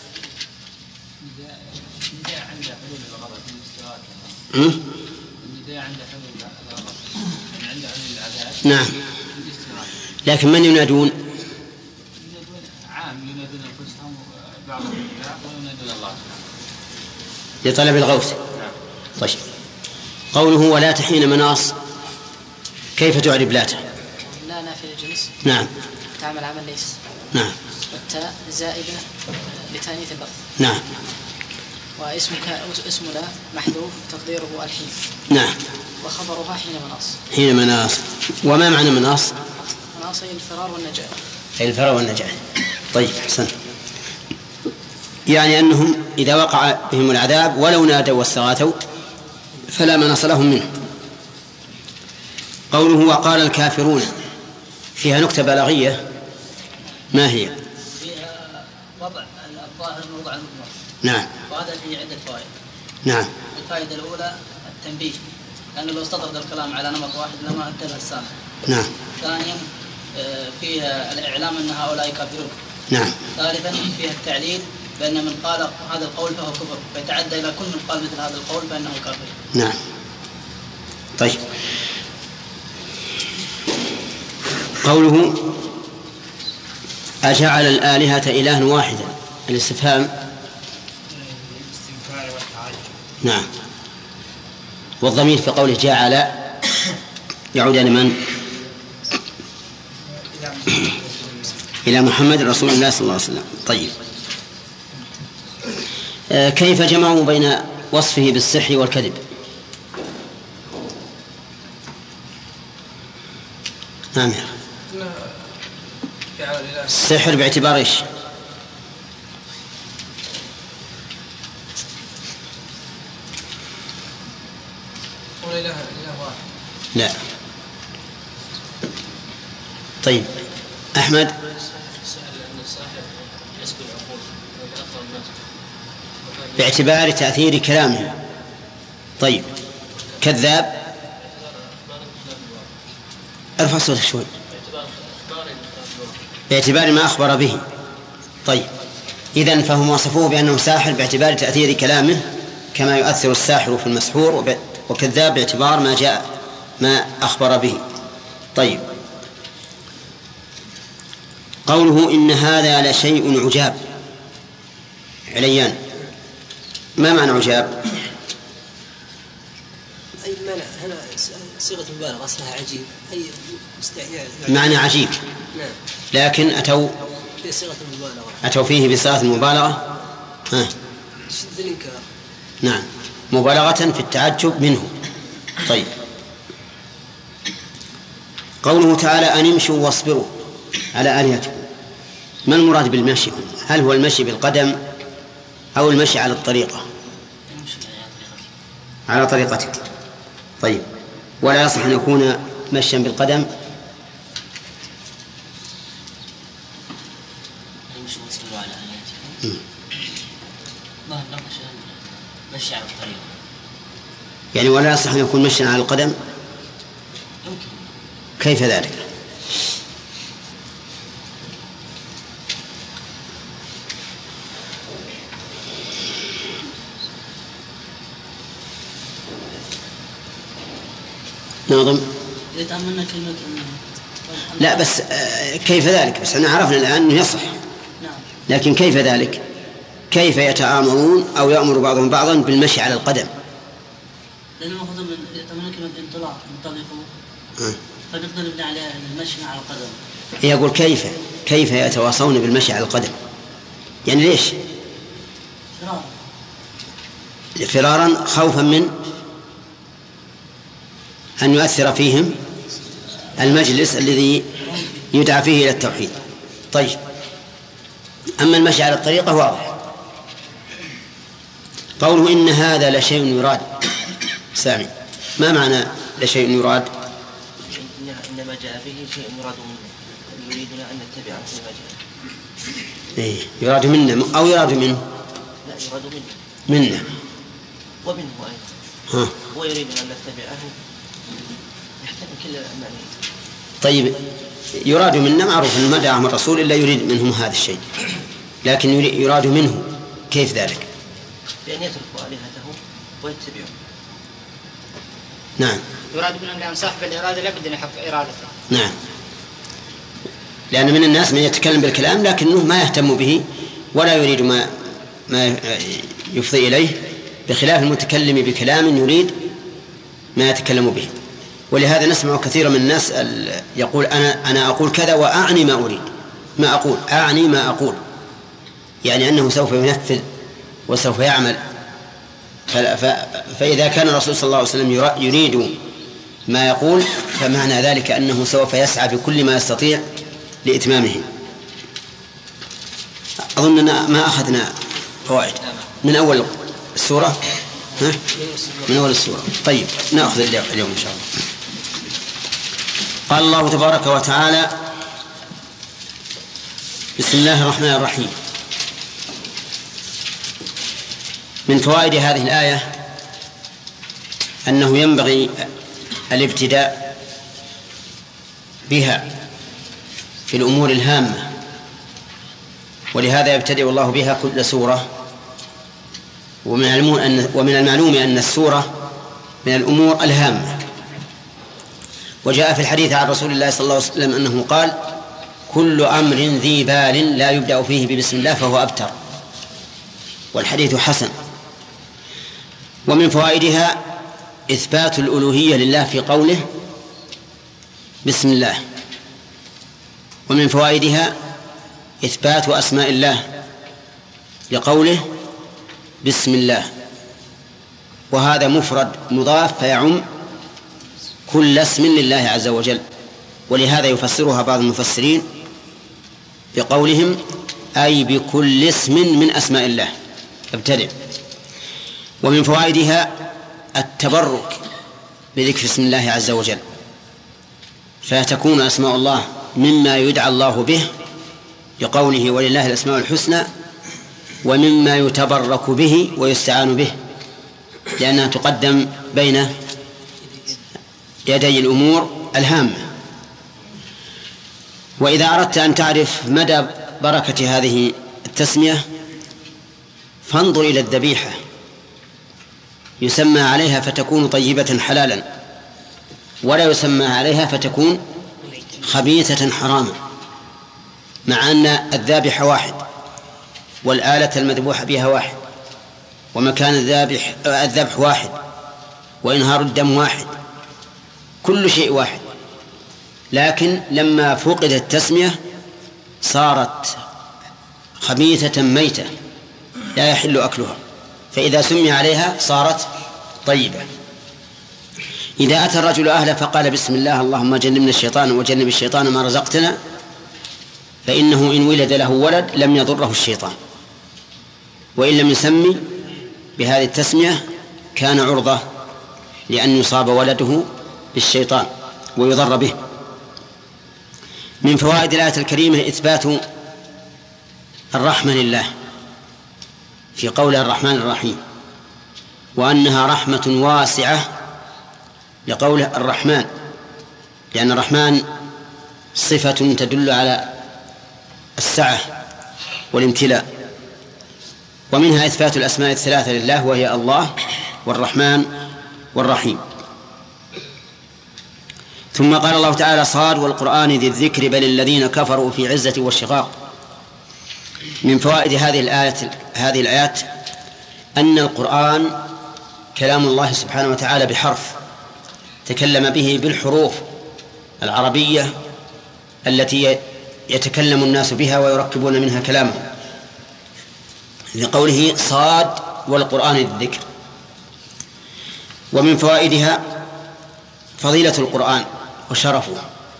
E: النداء عند حلول الغضب الاستغاثة. النداء عند حلول الغضب عند حلول العذاب.
B: نعم. لكن من ينادون؟
E: عام ينادون أنفسهم بعضهم بالله وينادون الله
B: لطلب الغوث. طيب قوله ولا تحين مناص كيف تعرب لاته؟
F: لا نافع الجنس.
B: نعم.
F: تعمل عمل ليس.
B: نعم.
F: والتاء زائدة لتأنيث اللفظ.
B: نعم.
F: اسم لا محذوف تقديره الحين.
B: نعم.
F: وخبرها حين مناص.
B: حين مناص. وما معنى مناص؟
F: مناص هي الفرار والنجاة.
B: أي الفرار والنجاة. طيب حسن. يعني أنهم إذا وقع بهم العذاب ولو نادوا واستغاثوا فلا مناص لهم منه. قوله وقال الكافرون فيها نكتة بلاغية، ما هي؟
G: فيها وضع الظاهر موضع المضمر.
B: نعم.
G: وهذا فيه عدة فوائد.
B: نعم.
G: الفائدة الأولى التنبيه، لأنه لو استطرد الكلام على نمط واحد لما انتبه السامع.
B: نعم.
G: ثانيا فيها الإعلام أن هؤلاء كافرون.
B: نعم.
G: ثالثا فيها التعليل بأن من قال هذا القول فهو كفر، فيتعدى إلى كل من قال مثل هذا القول فإنه كافر.
B: نعم. طيب، قوله أجعل الآلهة إلها واحدا، الاستفهام
C: الاستنكار والتعجب.
B: نعم. والضمير في قوله جعل يعود إلى من؟ إلى محمد رسول الله صلى الله عليه وسلم. طيب، كيف جمعوا بين وصفه بالسحر والكذب؟ نعم. السحر باعتبار ايش؟ لا. طيب، أحمد. باعتبار تأثير كلامه. طيب، كذاب. ارفع صوتك شوي. باعتبار ما أخبر به. طيب، إذن فهم وصفوه بأنه ساحر باعتبار تأثير كلامه كما يؤثر الساحر في المسحور، وكذاب باعتبار ما أخبر به. طيب، قوله إن هذا لشيء عجاب، عليان، ما معنى عجاب؟
H: أي معنى؟ هنا صيغة مبالغة أصلها عجيب، أي
B: معنى عجيب.
H: نعم.
B: لكن أتوا فيه بصيغة المبالغة.
H: شد الإنكار.
B: نعم، مبالغة في التعجب منه. طيب، قوله تعالى أن امشوا واصبروا على آلهتكم، ما المراد بالمشي؟ هل هو المشي بالقدم أو المشي على الطريقة؟ على طريقتك. طيب، ولا يصح أن يكون مشيا بالقدم؟
I: مشي على الطريقة،
B: يعني ولا يصح أن يكون مشيا على القدم؟
I: يمكن.
B: كيف ذلك؟ ناظم. لا بس كيف ذلك؟ بس احنا عرفنا الآن أنه يصح، لكن كيف ذلك؟ كيف يتآمرون أو يأمر بعضهم بعضا بالمشي على القدم؟
I: لأنه المفروض يتمنى كلمة انطلاق، انطلقوا، فنقدر نبني على المشي على القدم.
B: يقول كيف يتواصون بالمشي على القدم؟ يعني ليش؟ فرارا خوفا من أن يؤثر فيهم المجلس الذي يدعى فيه إلى التوحيد. طيب، أما المشي على الطريقة واضح. قوله إن هذا لشيء يراد، سامي، ما معنى لشيء يراد؟
J: إنما جاء به شيء يراد منه، يريدنا أن نتبعه فيما جاء.
B: إيه، يراد منا أو يراد منه؟
J: لا، يراد منا ومنه أيضا. هو يريدنا أن نتبعه، يحتمل كل المعنى.
B: طيب، يراد منا معروف أن ما دعاهم الرسول إلا يريد منهم هذا الشيء، لكن يراد منه كيف ذلك؟
J: بأن يتركوا آلهته ويتبعوا.
B: نعم.
C: يراد منهم لأن صاحب الإرادة لابد أن يحقق إرادته.
B: نعم، لأن من الناس من يتكلم بالكلام لكنه ما يهتم به ولا يريد ما يفضي إليه، بخلاف المتكلم بكلام يريد ما يتكلم به. ولهذا نسمع كثيرا من الناس يقول أنا أقول كذا وأعني ما أريد، ما أقول أعني ما أقول، يعني أنه سوف ينفذ وسوف يعمل. فإذا كان الرسول صلى الله عليه وسلم يريد ما يقول فمعنى ذلك أنه سوف يسعى بكل ما يستطيع لإتمامه. أظننا ما أخذنا فوائد من أول السورة، من أول السورة. طيب، نأخذ اليوم إن شاء الله. قال الله تبارك وتعالى: بسم الله الرحمن الرحيم. من فوائد هذه الآية أنه ينبغي الابتداء بها في الأمور الهامة، ولهذا يبتدئ الله بها كل سورة. ومن المعلوم أن السورة من الأمور الهامة. وجاء في الحديث عن رسول الله صلى الله عليه وسلم أنه قال: كل أمر ذي بال لا يبدأ فيه ببسم الله فهو أبتر. والحديث حسن. ومن فوائدها إثبات الألوهية لله في قوله بسم الله. ومن فوائدها إثبات أسماء الله لقوله بسم الله، وهذا مفرد مضاف فيعم كل اسم لله عز وجل. ولهذا يفسرها بعض المفسرين بقولهم أي بكل اسم من أسماء الله ابتدئ. ومن فوائدها التبرك بذكر اسم الله عز وجل، فتكون أسماء الله مما يدعى الله به لقوله ولله الأسماء الحسنى، ومما يتبرك به ويستعان به، لأنها تقدم بين يدي الأمور الهامة. وإذا أردت أن تعرف مدى بركة هذه التسمية فانظر إلى الذبيحة، يسمى عليها فتكون طيبة حلالا، ولا يسمى عليها فتكون خبيثة حراما، مع أن الذابح واحد والآلة المذبوحة بها واحد ومكان الذبح واحد وإنهار الدم واحد، كل شيء واحد. لكن لما فقدت التسمية صارت خبيثة ميتة لا يحل أكلها، فإذا سمي عليها صارت طيبة. إذا أتى الرجل أهله فقال بسم الله اللهم جنبنا الشيطان وجنب الشيطان ما رزقتنا، فإنه إن ولد له ولد لم يضره الشيطان، وإن لم يسمي بهذه التسمية كان عرضة لأن يصاب ولده بالشيطان ويضر به. من فوائد الآية الكريمة إثبات الرحمة لله في قوله الرحمن الرحيم، وأنها رحمة واسعة لقوله الرحمن، لأن الرحمن صفة تدل على السعة والامتلاء. ومنها إثبات الأسماء الثلاثة لله، وهي الله والرحمن والرحيم. ثم قال الله تعالى صاد والقرآن ذي الذكر بل الذين كفروا في عزة والشقاق. من فوائد هذه الآيات أن القرآن كلام الله سبحانه وتعالى بحرف تكلم به بالحروف العربية التي يتكلم الناس بها ويركبون منها كلامهم، لقوله صاد والقرآن ذي الذكر. ومن فوائدها فضيلة القرآن وشرفه،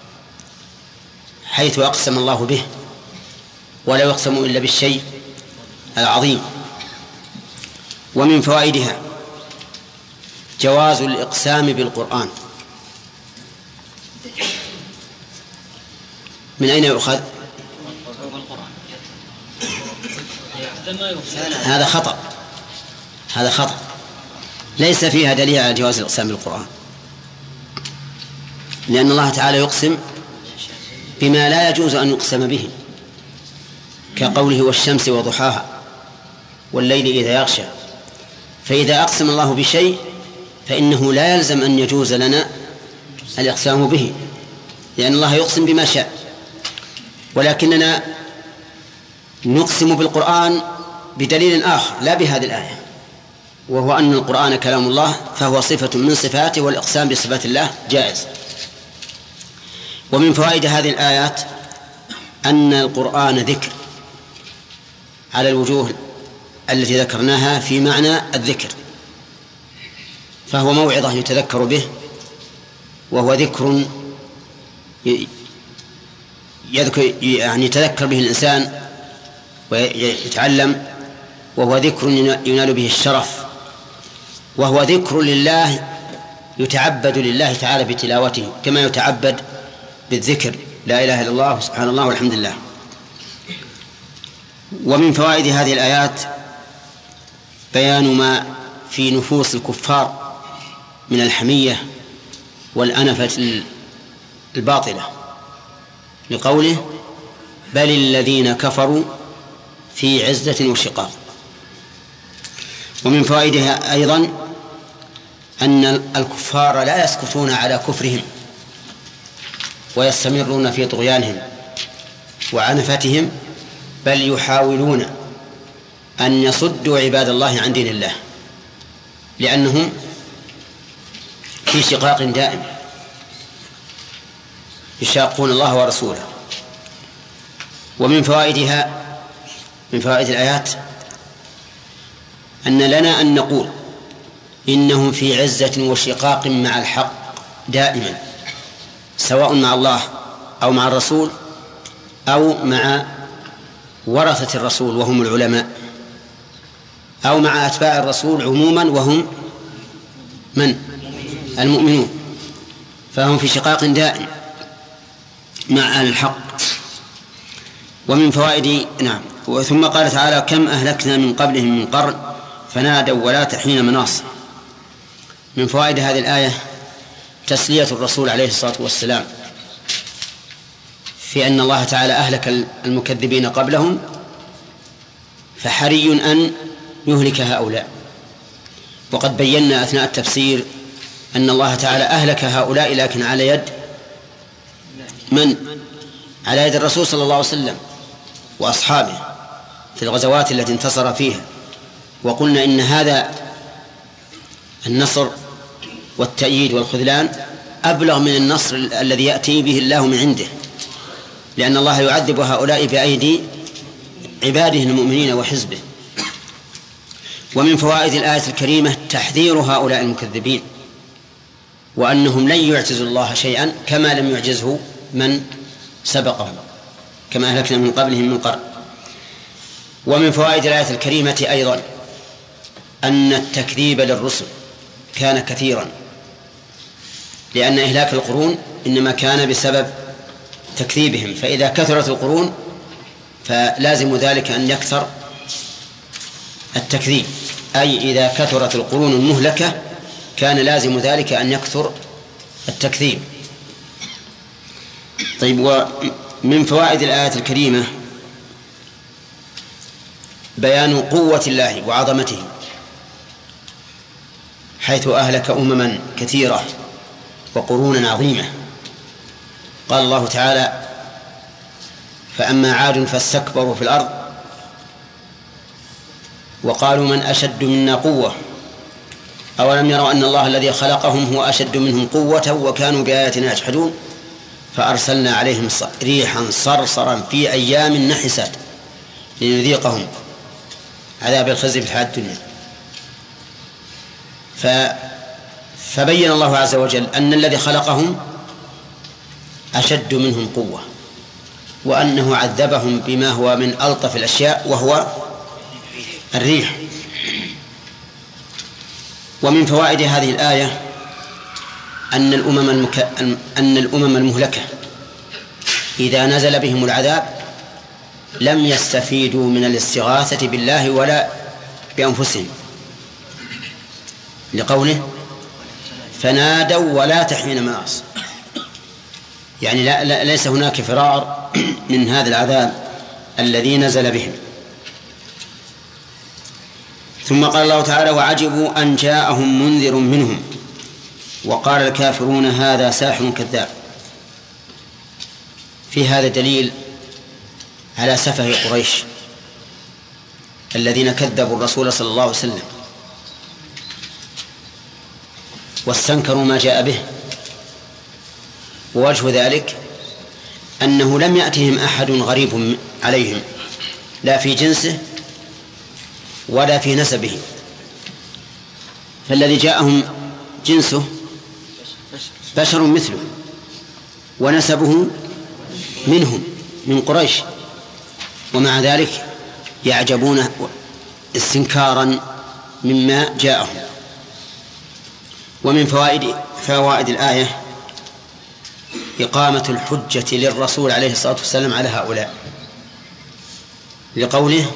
B: حيث أقسم الله به ولا يقسم إلا بالشيء العظيم. ومن فوائدها جواز الإقسام بالقرآن. من أين يؤخذ؟ هذا خطأ، ليس فيها دليل على جواز الإقسام بالقرآن، لأن الله تعالى يقسم بما لا يجوز أن يقسم به، كقوله والشمس وضحاها والليل إذا يغشى. فإذا أقسم الله بشيء فإنه لا يلزم أن يجوز لنا الإقسام به، لأن الله يقسم بما شاء. ولكننا نقسم بالقرآن بدليل آخر لا بهذه الآية، وهو أن القرآن كلام الله فهو صفة من صفاته، والإقسام بصفات الله جائز. ومن فوائد هذه الآيات أن القرآن ذكر على الوجوه التي ذكرناها في معنى الذكر، فهو موعظة يتذكر به، وهو ذكر يتذكر به الإنسان ويتعلم، وهو ذكر ينال به الشرف، وهو ذكر لله يتعبد لله تعالى بتلاوته كما يتعبد بالذكر لا إله إلا الله سبحان الله والحمد لله. ومن فوائد هذه الآيات بيان ما في نفوس الكفار من الحمية والأنفة الباطلة، لقوله بل الذين كفروا في عزة وشقاق. ومن فوائدها أيضا أن الكفار لا يسكتون على كفرهم ويستمرون في طغيانهم وعنفتهم، بل يحاولون أن يصدوا عباد الله عن دين الله، لأنهم في شقاق دائم يشاقون الله ورسوله. ومن فوائدها، من فوائد الآيات، أن لنا أن نقول إنهم في عزة وشقاق مع الحق دائما، سواء مع الله أو مع الرسول أو مع ورثة الرسول وهم العلماء، أو مع أتباع الرسول عموما وهم من؟ المؤمنون. فهم في شقاق دائم مع الحق. ومن فوائد ثم قال تعالى: كم أهلكنا من قبلهم من قرن فنادوا ولا تحين مناص. من فوائد هذه الآية تسلية الرسول عليه الصلاة والسلام في أن الله تعالى أهلك المكذبين قبلهم، فحري أن يهلك هؤلاء. وقد بينا أثناء التفسير أن الله تعالى أهلك هؤلاء لكن على يد من؟ على يد الرسول صلى الله عليه وسلم وأصحابه في الغزوات التي انتصر فيها. وقلنا إن هذا النصر والتأييد والخذلان أبلغ من النصر الذي يأتي به الله من عنده، لأن الله يعذب هؤلاء بأيدي عباده المؤمنين وحزبه. ومن فوائد الآية الكريمة تحذير هؤلاء المكذبين، وأنهم لن يعجزوا الله شيئا كما لم يعجزه من سبقهم، كما أهلكنا من قبلهم من قرن. ومن فوائد الآية الكريمة أيضا أن التكذيب للرسل كان كثيرا، لأن إهلاك القرون إنما كان بسبب تكذيبهم، فإذا كثرت القرون فلازم ذلك أن يكثر التكذيب، أي إذا كثرت القرون المهلكة كان لازم ذلك أن يكثر التكذيب. طيب، ومن فوائد الآية الكريمة بيان قوة الله وعظمته، حيث أهلك أمما كثيرة وقرونا عظيمة. قال الله تعالى: فأما عاد فاستكبروا في الأرض وقالوا من أشد منا قوة أولم يروا أن الله الذي خلقهم هو أشد منهم قوة وكانوا بآياتنا يجحدون فأرسلنا عليهم ريحا صرصرا في أيام نحسات لنذيقهم عذاب الخزي في الحياة الدنيا. فبين الله عز وجل أن الذي خلقهم أشد منهم قوة، وأنه عذبهم بما هو من ألطف الأشياء وهو الريح. ومن فوائد هذه الآية أن الأمم المهلكة إذا نزل بهم العذاب لم يستفيدوا من الاستغاثة بالله ولا بأنفسهم، لقوله: فنادوا ولا تحين مناص، يعني ليس هناك فرار من هذا العذاب الذي نزل بهم. ثم قال الله تعالى: وعجبوا أن جاءهم منذر منهم وقال الكافرون هذا ساحر كذاب. في هذا دليل على سفه قريش الذين كذبوا الرسول صلى الله عليه وسلم واستنكروا ما جاء به. ووجه ذلك أنه لم يأتهم أحد غريب عليهم لا في جنسه ولا في نسبه، فالذي جاءهم جنسه بشر مثله ونسبه منهم من قريش، ومع ذلك يعجبون استنكارا مما جاءهم. ومن فوائد الآية إقامة الحجة للرسول عليه الصلاة والسلام على هؤلاء، لقوله: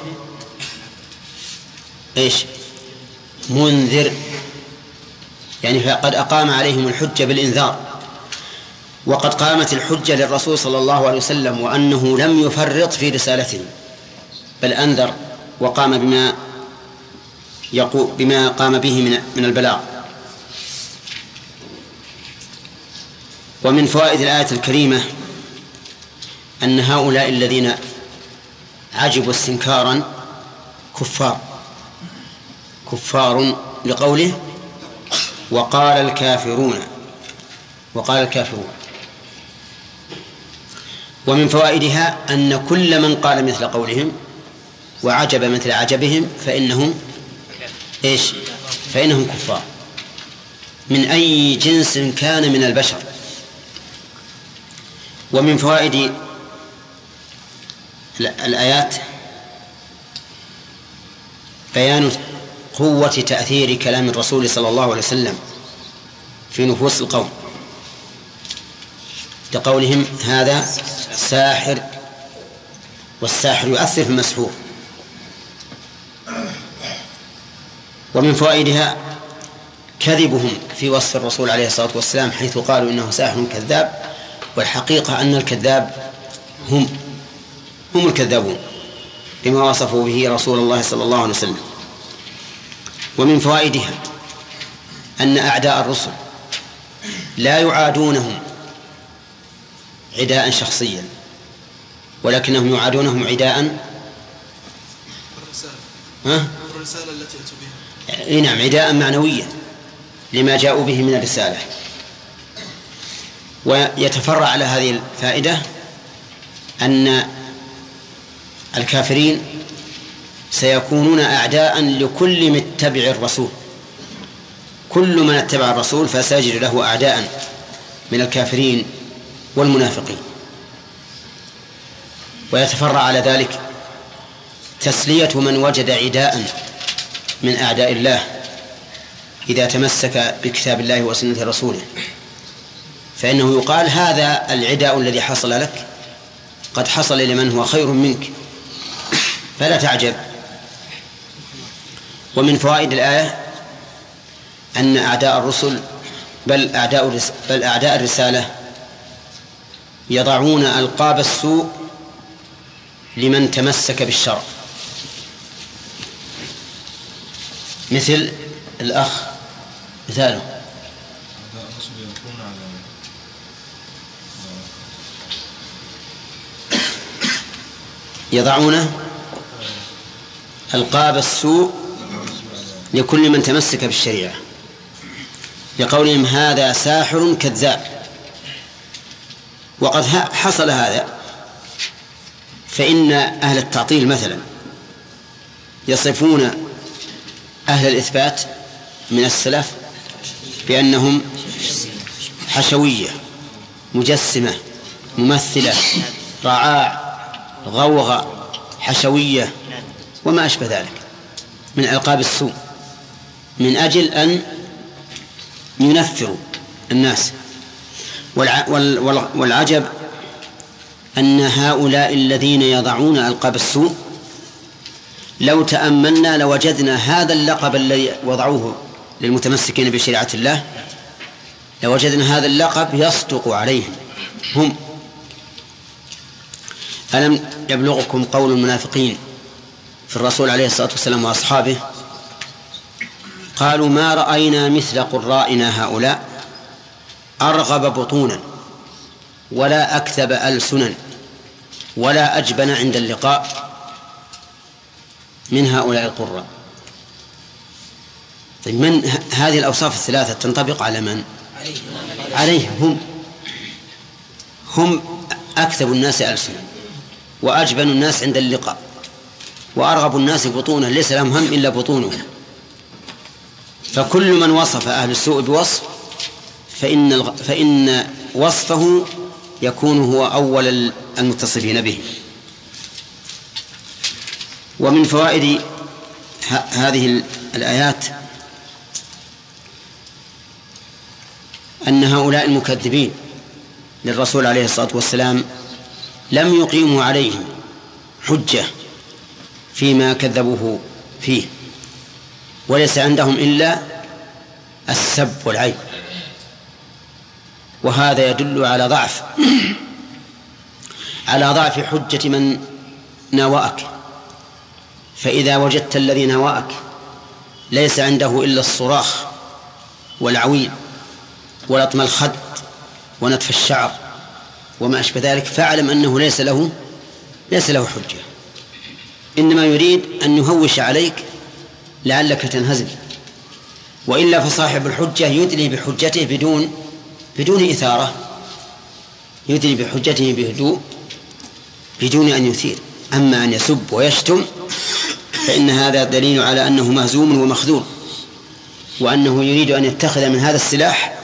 B: منذر، يعني فقد أقام عليهم الحجة بالإنذار، وقد قامت الحجة للرسول صلى الله عليه وسلم وأنه لم يفرط في رسالته، بل أنذر وقام بما قام به من البلاغ. ومن فوائد الآية الكريمة أن هؤلاء الذين عجبوا استنكارا كفار لقوله وقال الكافرون. ومن فوائدها أن كل من قال مثل قولهم وعجب مثل عجبهم فإنهم كفار من أي جنس كان من البشر. ومن فوائد الآيات بيان قوة تأثير كلام الرسول صلى الله عليه وسلم في نفوس القوم، لقولهم هذا ساحر، والساحر يؤثر في المسحور. ومن فوائدها كذبهم في وصف الرسول عليه الصلاة والسلام، حيث قالوا إنه ساحر كذاب، والحقيقة أن الكذاب هم الكذابون بما وصفوا به رسول الله صلى الله عليه وسلم. ومن فوائدها أن أعداء الرسل لا يعادونهم عداء شخصيا، ولكنهم يعادونهم عداء
K: الرسالة التي أتوا بها.
B: نعم، عداء معنويا لما جاءوا به من الرسالة. ويتفرع على هذه الفائدة أن الكافرين سيكونون أعداء لكل متبع الرسول، كل من اتبع الرسول فسيجد له أعداء من الكافرين والمنافقين. ويتفرع على ذلك تسلية من وجد عداء من أعداء الله إذا تمسك بكتاب الله وسنة رسوله، فإنه يقال هذا العداء الذي حصل لك قد حصل لمن هو خير منك، فلا تعجب. ومن فوائد الآية أن أعداء الرسل بل أعداء الرسالة يضعون ألقاب السوء لمن تمسك بالشرع، مثل الأخ مثاله يضعون ألقاب السوء لكل من تمسك بالشريعة، لقولهم هذا ساحر كذاب. وقد حصل هذا، فإن أهل التعطيل مثلا يصفون أهل الإثبات من السلف بأنهم حشوية مجسمة ممثلة رعاع غوغة حشوية وما أشبه ذلك من ألقاب السوء، من أجل أن ينفروا الناس. والعجب أن هؤلاء الذين يضعون ألقاب السوء لو تأملنا لوجدنا هذا اللقب الذي وضعوه للمتمسكين بشريعة الله، لوجدنا هذا اللقب يصدق عليهم هم. ألم يبلغكم قول المنافقين في الرسول عليه الصلاة والسلام وأصحابه؟ قالوا ما رأينا مثل قرائنا هؤلاء أرغب بطونا ولا أكذب ألسنا ولا أجبن عند اللقاء من هؤلاء القراء. طيب من هذه الأوصاف الثلاثة تنطبق على من؟ عليهم هم أكذب الناس ألسنا وأجبن الناس عند اللقاء وأرغب الناس بطونا، ليس لهم هم إلا بطونهم. فكل من وصف أهل السوء بوصف فإن وصفه يكون هو أول المتصفين به. ومن فوائد هذه الآيات أن هؤلاء المكذبين للرسول عليه الصلاة والسلام لم يقيموا عليهم حجة فيما كذبوه فيه، وليس عندهم إلا السب والعيب. وهذا يدل على ضعف حجة من ناوأك. فإذا وجدت الذي ناوأك ليس عنده إلا الصراخ والعويل ولطم الخد ونتف الشعر وما أشبه ذلك، فاعلم أنه ليس له حجة، إنما يريد أن يهوش عليك لعلك تنهزم. وإلا فصاحب الحجة يدلي بحجته بدون إثارة، يدلي بحجته بهدوء بدون أن يثير. أما أن يسب ويشتم فإن هذا دليل على أنه مهزوم ومخذول، وأنه يريد أن يتخذ من هذا السلاح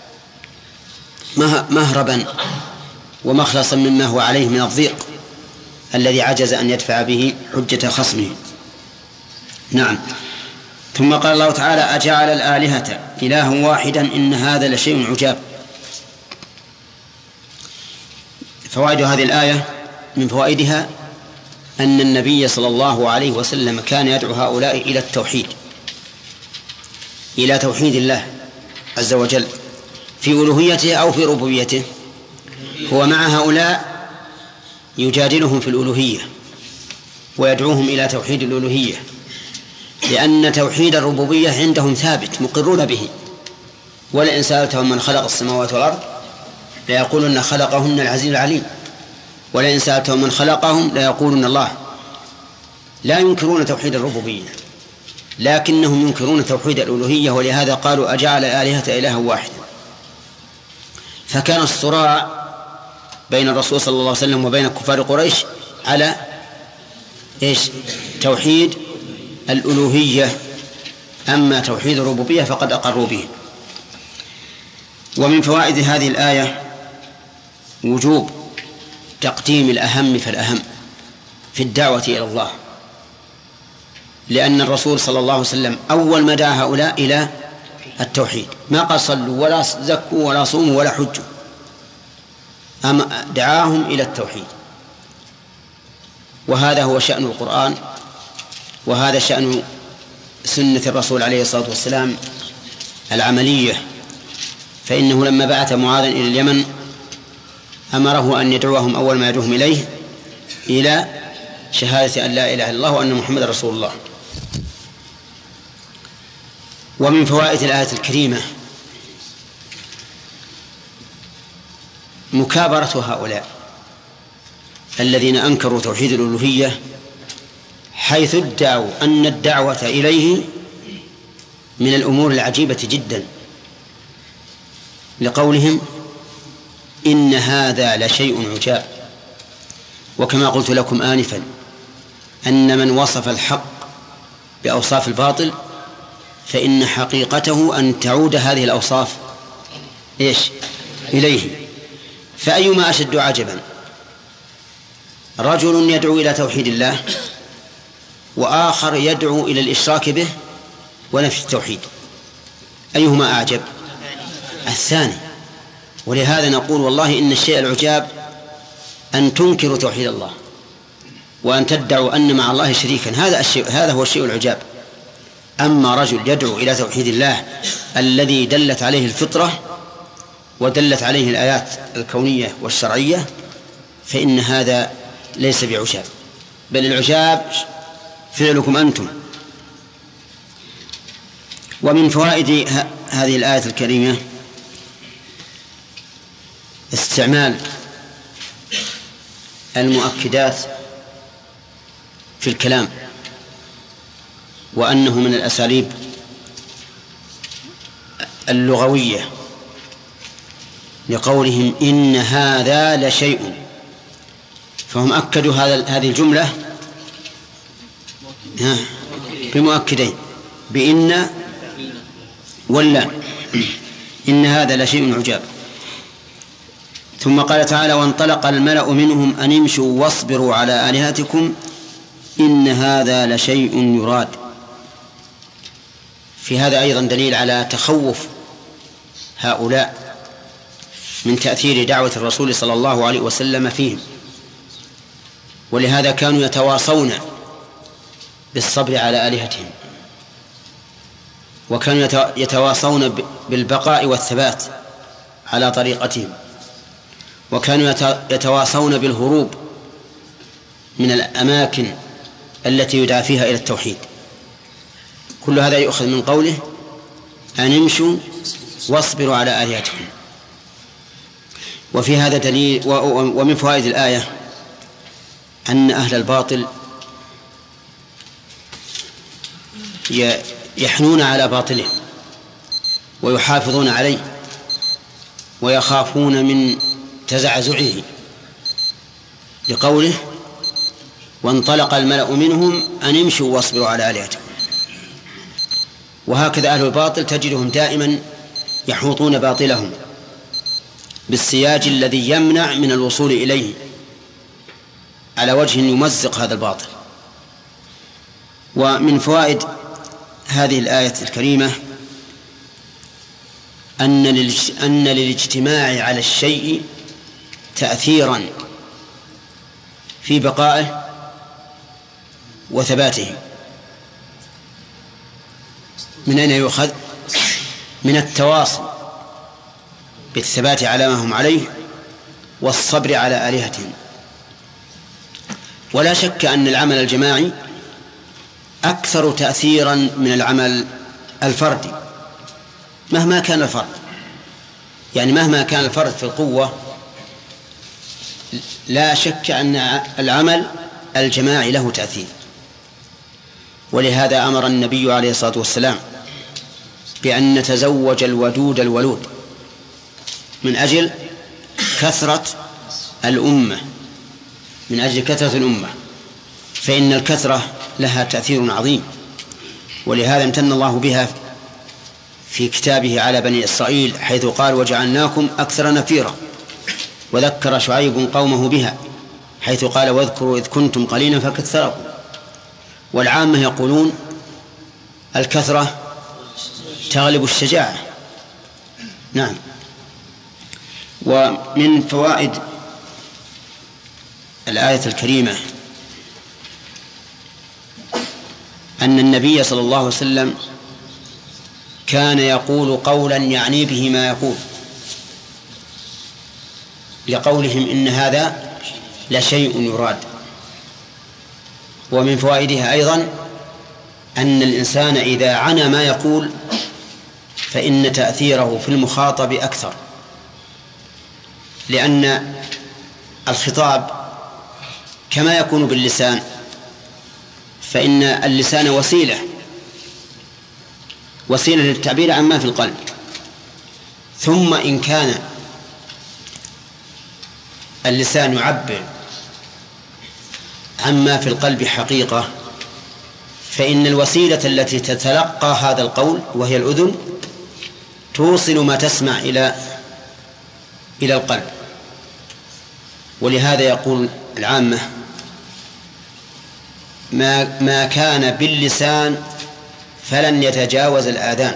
B: مهربا ومخلصا مما هو عليه من الضيق الذي عجز أن يدفع به حجة خصمه. نعم. ثم قال الله تعالى: أجعل الآلهة إلها واحدا إن هذا لشيء عجاب. فوائد هذه الآية من فوائدها أن النبي صلى الله عليه وسلم كان يدعو هؤلاء إلى التوحيد، إلى توحيد الله عز وجل في ألوهيته أو في ربوبيته. هو مع هؤلاء يجادلهم في الألوهية ويدعوهم إلى توحيد الألوهية، لأن توحيد الربوبية عندهم ثابت مقرون به. ولئن سألتهم من خلق السماوات والأرض ليقولن خلقهن العزيز العليم، ولئن سألتهم من خلقهم ليقولن الله. لا ينكرون توحيد الربوبية لكنهم ينكرون توحيد الألوهية، ولهذا قالوا: أجعل الآلهة إلها واحدا. فكان الصراع بين الرسول صلى الله عليه وسلم وبين كفار قريش على توحيد الألوهية، أما توحيد الربوبية فقد أقروا به. ومن فوائد هذه الآية وجوب تقديم الأهم فالأهم في الدعوة إلى الله، لأن الرسول صلى الله عليه وسلم أول ما دعا هؤلاء إلى التوحيد، ما قال صلوا ولا زكوا ولا صوموا ولا حجوا، أما دعاهم إلى التوحيد. وهذا هو شأن القرآن، وهذا شأن سنة الرسول عليه الصلاة والسلام العملية. فإنه لما بعث معاذا إلى اليمن أمره أن يدعوهم أول ما يدعوهم إليه إلى شهادة أن لا إله إلا الله وأن محمد رسول الله. ومن فوائد الآية الكريمة مكابرة هؤلاء الذين أنكروا توحيد الألوهية، حيث ادعوا أن الدعوة إليه من الأمور العجيبة جدا، لقولهم: إن هذا لشيء عجاب. وكما قلت لكم آنفا أن من وصف الحق بأوصاف الباطل فإن حقيقته أن تعود هذه الأوصاف إليه. فأيما أشد عجبا، رجل يدعو إلى توحيد الله وآخر يدعو إلى الإشراك به ونفي التوحيد، أيهما أعجب؟ الثاني. ولهذا نقول: والله إن الشيء العجاب أن تنكروا توحيد الله وأن تدعوا أن مع الله شريكا، هذا هو الشيء العجاب. أما رجل يدعو إلى توحيد الله الذي دلت عليه الفطرة ودلت عليه الآيات الكونية والشرعية فإن هذا ليس بعجاب، بل العجاب فعلكم أنتم. ومن فوائد هذه الآية الكريمة استعمال المؤكدات في الكلام، وأنه من الأساليب اللغوية، لقولهم: إن هذا لشيء. فهم أكدوا هذه الجملة بمؤكدين، بإن واللام، إن هذا لشيء عجاب. ثم قال تعالى: وانطلق الملأ منهم أن امشوا واصبروا على آلهتكم إن هذا لشيء يراد. في هذا أيضا دليل على تخوف هؤلاء من تأثير دعوة الرسول صلى الله عليه وسلم فيهم، ولهذا كانوا يتواصون بالصبر على آلهتهم، وكانوا يتواصون بالبقاء والثبات على طريقتهم، وكانوا يتواصون بالهروب من الأماكن التي يدعى فيها إلى التوحيد. كل هذا يؤخذ من قوله أن امشوا واصبروا على آلهتكم. وفي هذا دليل. ومن فوائد الآية أن أهل الباطل يحنون على باطلهم ويحافظون عليه ويخافون من تزعزعه، لقوله وانطلق الملأ منهم أن امشوا واصبروا على آلهتكم. وهكذا أهل الباطل تجدهم دائما يحوطون باطلهم بالسياج الذي يمنع من الوصول إليه على وجه يمزق هذا الباطل. ومن فوائد هذه الآية الكريمة أن للاجتماع على الشيء تأثيرا في بقائه وثباته. من أين يؤخذ؟ من التواصي بالثبات على ما هم عليه والصبر على آلهتهم. ولا شك أن العمل الجماعي أكثر تأثيرا من العمل الفردي مهما كان الفرد. يعني مهما كان الفرد في القوة لا شك أن العمل الجماعي له تأثير. ولهذا أمر النبي عليه الصلاة والسلام بأن نتزوج الودود الولود من أجل كثرة الأمة، من أجل كثرة الأمة، فإن الكثرة لها تأثير عظيم. ولهذا امتن الله بها في كتابه على بني إسرائيل حيث قال وجعلناكم أكثر نفيرا. وذكر شعيب قومه بها حيث قال واذكروا إذ كنتم قليلا فكثركم. والعامة يقولون الكثرة تغلب الشجاعة. نعم. ومن فوائد الآية الكريمة أن النبي صلى الله عليه وسلم كان يقول قولا يعني به ما يقول، لقولهم إن هذا لشيء يراد. ومن فوائدها أيضا أن الإنسان إذا عنى ما يقول فإن تأثيره في المخاطب أكثر، لأن الخطاب كما يكون باللسان فإن اللسان وسيلة للتعبير عن ما في القلب. ثم إن كان اللسان يعبر عما في القلب حقيقة فإن الوسيلة التي تتلقى هذا القول وهي الأذن توصل ما تسمع إلى القلب. ولهذا يقول العامة ما كان باللسان فلن يتجاوز الآذان،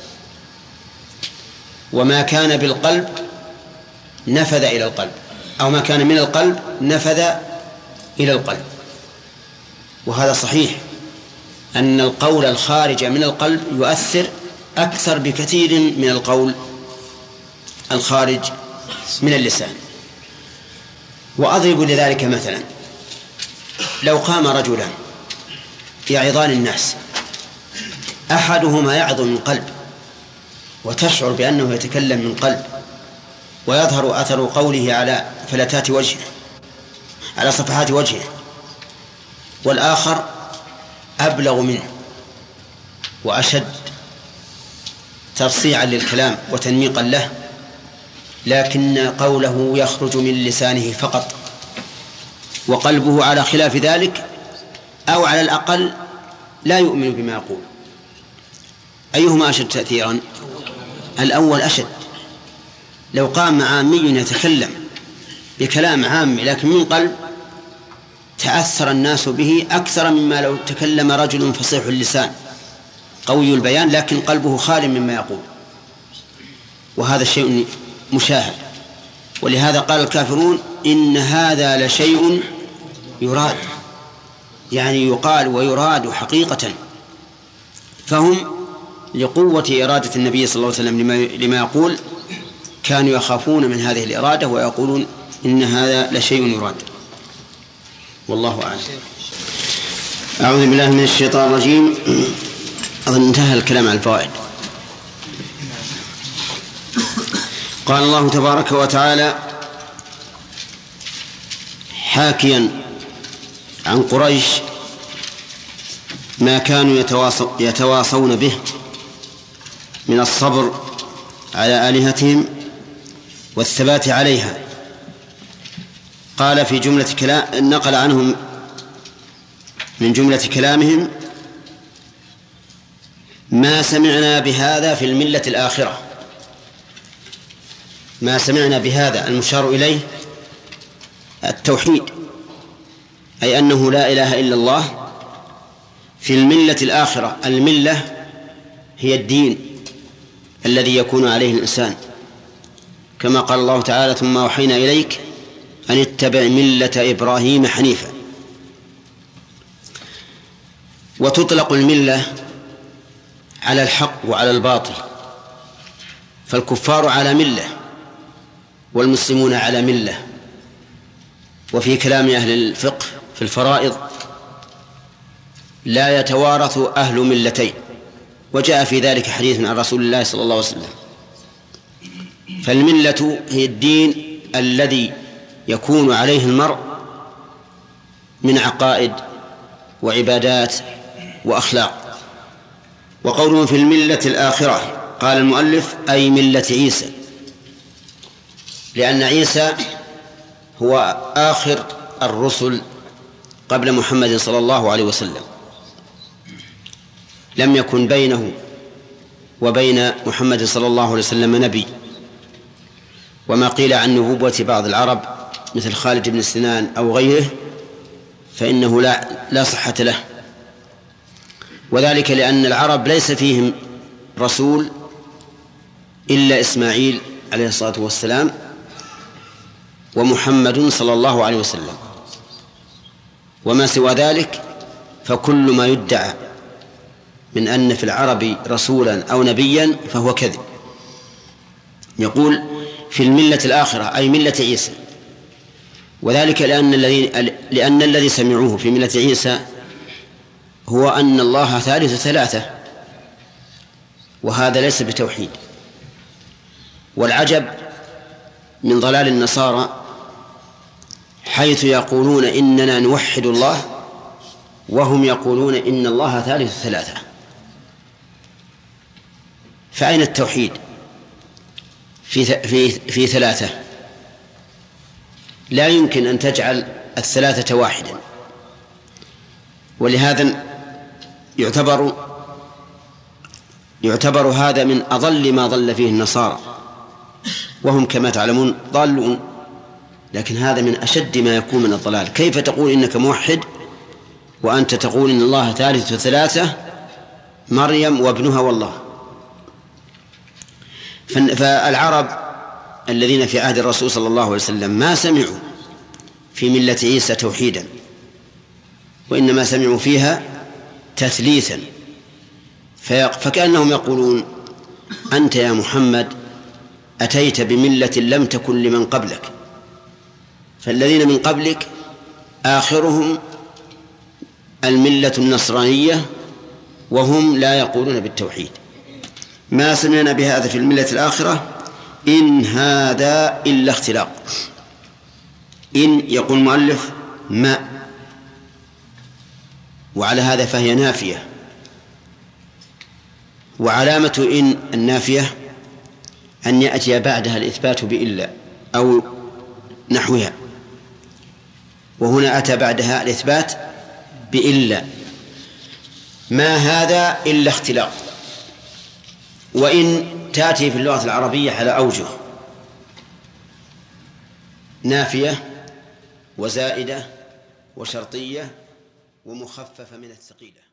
B: وما كان بالقلب نفذ إلى القلب، أو ما كان من القلب نفذ إلى القلب. وهذا صحيح أن القول الخارج من القلب يؤثر أكثر بكثير من القول الخارج من اللسان. وأضرب لذلك مثلا، لو قام رجلان يعظان الناس، أحدهما يعظ من قلب وتشعر بأنه يتكلم من قلب ويظهر أثر قوله على فلتات وجهه، على صفحات وجهه، والآخر أبلغ منه وأشد ترصيعا للكلام وتنميقا له، لكن قوله يخرج من لسانه فقط وقلبه على خلاف ذلك، أو على الأقل لا يؤمن بما يقول. أيهما أشد تأثيرا؟ الأول أشد. لو قام عامي يتكلم بكلام عامي لكن من قلب تأثر الناس به أكثر مما لو تكلم رجل فصيح اللسان قوي البيان لكن قلبه خال مما يقول. وهذا شيء مشاهد. ولهذا قال الكافرون إن هذا لشيء يراد، يعني يقال ويراد حقيقة. فهم لقوة إرادة النبي صلى الله عليه وسلم لما يقول كانوا يخافون من هذه الإرادة ويقولون إن هذا لشيء يراد. والله أعلم. أعوذ بالله من الشيطان الرجيم. أظن انتهى الكلام عن الفوائد. قال الله تبارك وتعالى حاكيا عن قريش ما كانوا يتواصون به من الصبر على آلهتهم والثبات عليها. قال في جملة كلام نقل عنهم من جملة كلامهم ما سمعنا بهذا في الملة الآخرة. ما سمعنا بهذا المشار إليه التوحيد، أي أنه لا إله إلا الله في الملة الآخرة. الملة هي الدين الذي يكون عليه الإنسان، كما قال الله تعالى ثم أوحينا إليك أن اتبع ملة إبراهيم حنيفا. وتطلق الملة على الحق وعلى الباطل، فالكفار على ملة والمسلمون على ملة. وفي كلام أهل الفقه في الفرائض لا يتوارث أهل ملتين، وجاء في ذلك حديث عن رسول الله صلى الله عليه وسلم. فالملة هي الدين الذي يكون عليه المرء من عقائد وعبادات وأخلاق. وقوله في الملة الآخرة قال المؤلف أي ملة عيسى، لأن عيسى هو آخر الرسل قبل محمد صلى الله عليه وسلم، لم يكن بينه وبين محمد صلى الله عليه وسلم نبي. وما قيل عن نبوة بعض العرب مثل خالد بن سنان أو غيره فإنه لا صحة له، وذلك لأن العرب ليس فيهم رسول إلا إسماعيل عليه الصلاة والسلام ومحمد صلى الله عليه وسلم، وما سوى ذلك فكل ما يدعى من أن في العرب رسولا أو نبيا فهو كذب. يقول في الملة الآخرة أي ملة عيسى، وذلك لأن الذي سمعوه في ملة عيسى هو أن الله ثالث ثلاثة، وهذا ليس بتوحيد. والعجب من ضلال النصارى حيث يقولون إننا نوحد الله وهم يقولون إن الله ثالث ثلاثة. فأين التوحيد في ثلاثة؟ لا يمكن أن تجعل الثلاثة واحدا. ولهذا يعتبر هذا من أضل ما ضل فيه النصارى، وهم كما تعلمون ضالون، لكن هذا من أشد ما يكون من الضلال. كيف تقول إنك موحد وأنت تقول إن الله ثالث ثلاثة، مريم وابنها والله؟ فالعرب الذين في عهد الرسول صلى الله عليه وسلم ما سمعوا في ملة عيسى توحيدا، وإنما سمعوا فيها تثليثا. فكأنهم يقولون أنت يا محمد أتيت بملة لم تكن لمن قبلك، فالذين من قبلك آخرهم الملة النصرانية وهم لا يقولون بالتوحيد. ما سمعنا بهذا في الملة الآخرة إن هذا إلا اختلاق. إن يقول المؤلف ما، وعلى هذا فهي نافية، وعلامة إن النافية أن يأتي بعدها الإثبات بإلا أو نحوها، وهنا أتى بعدها الإثبات بإلا. ما هذا إلا اختلاق. وإن تأتي في اللغة العربية على أوجه: نافية وزائدة وشرطية ومخففة من الثقيلة.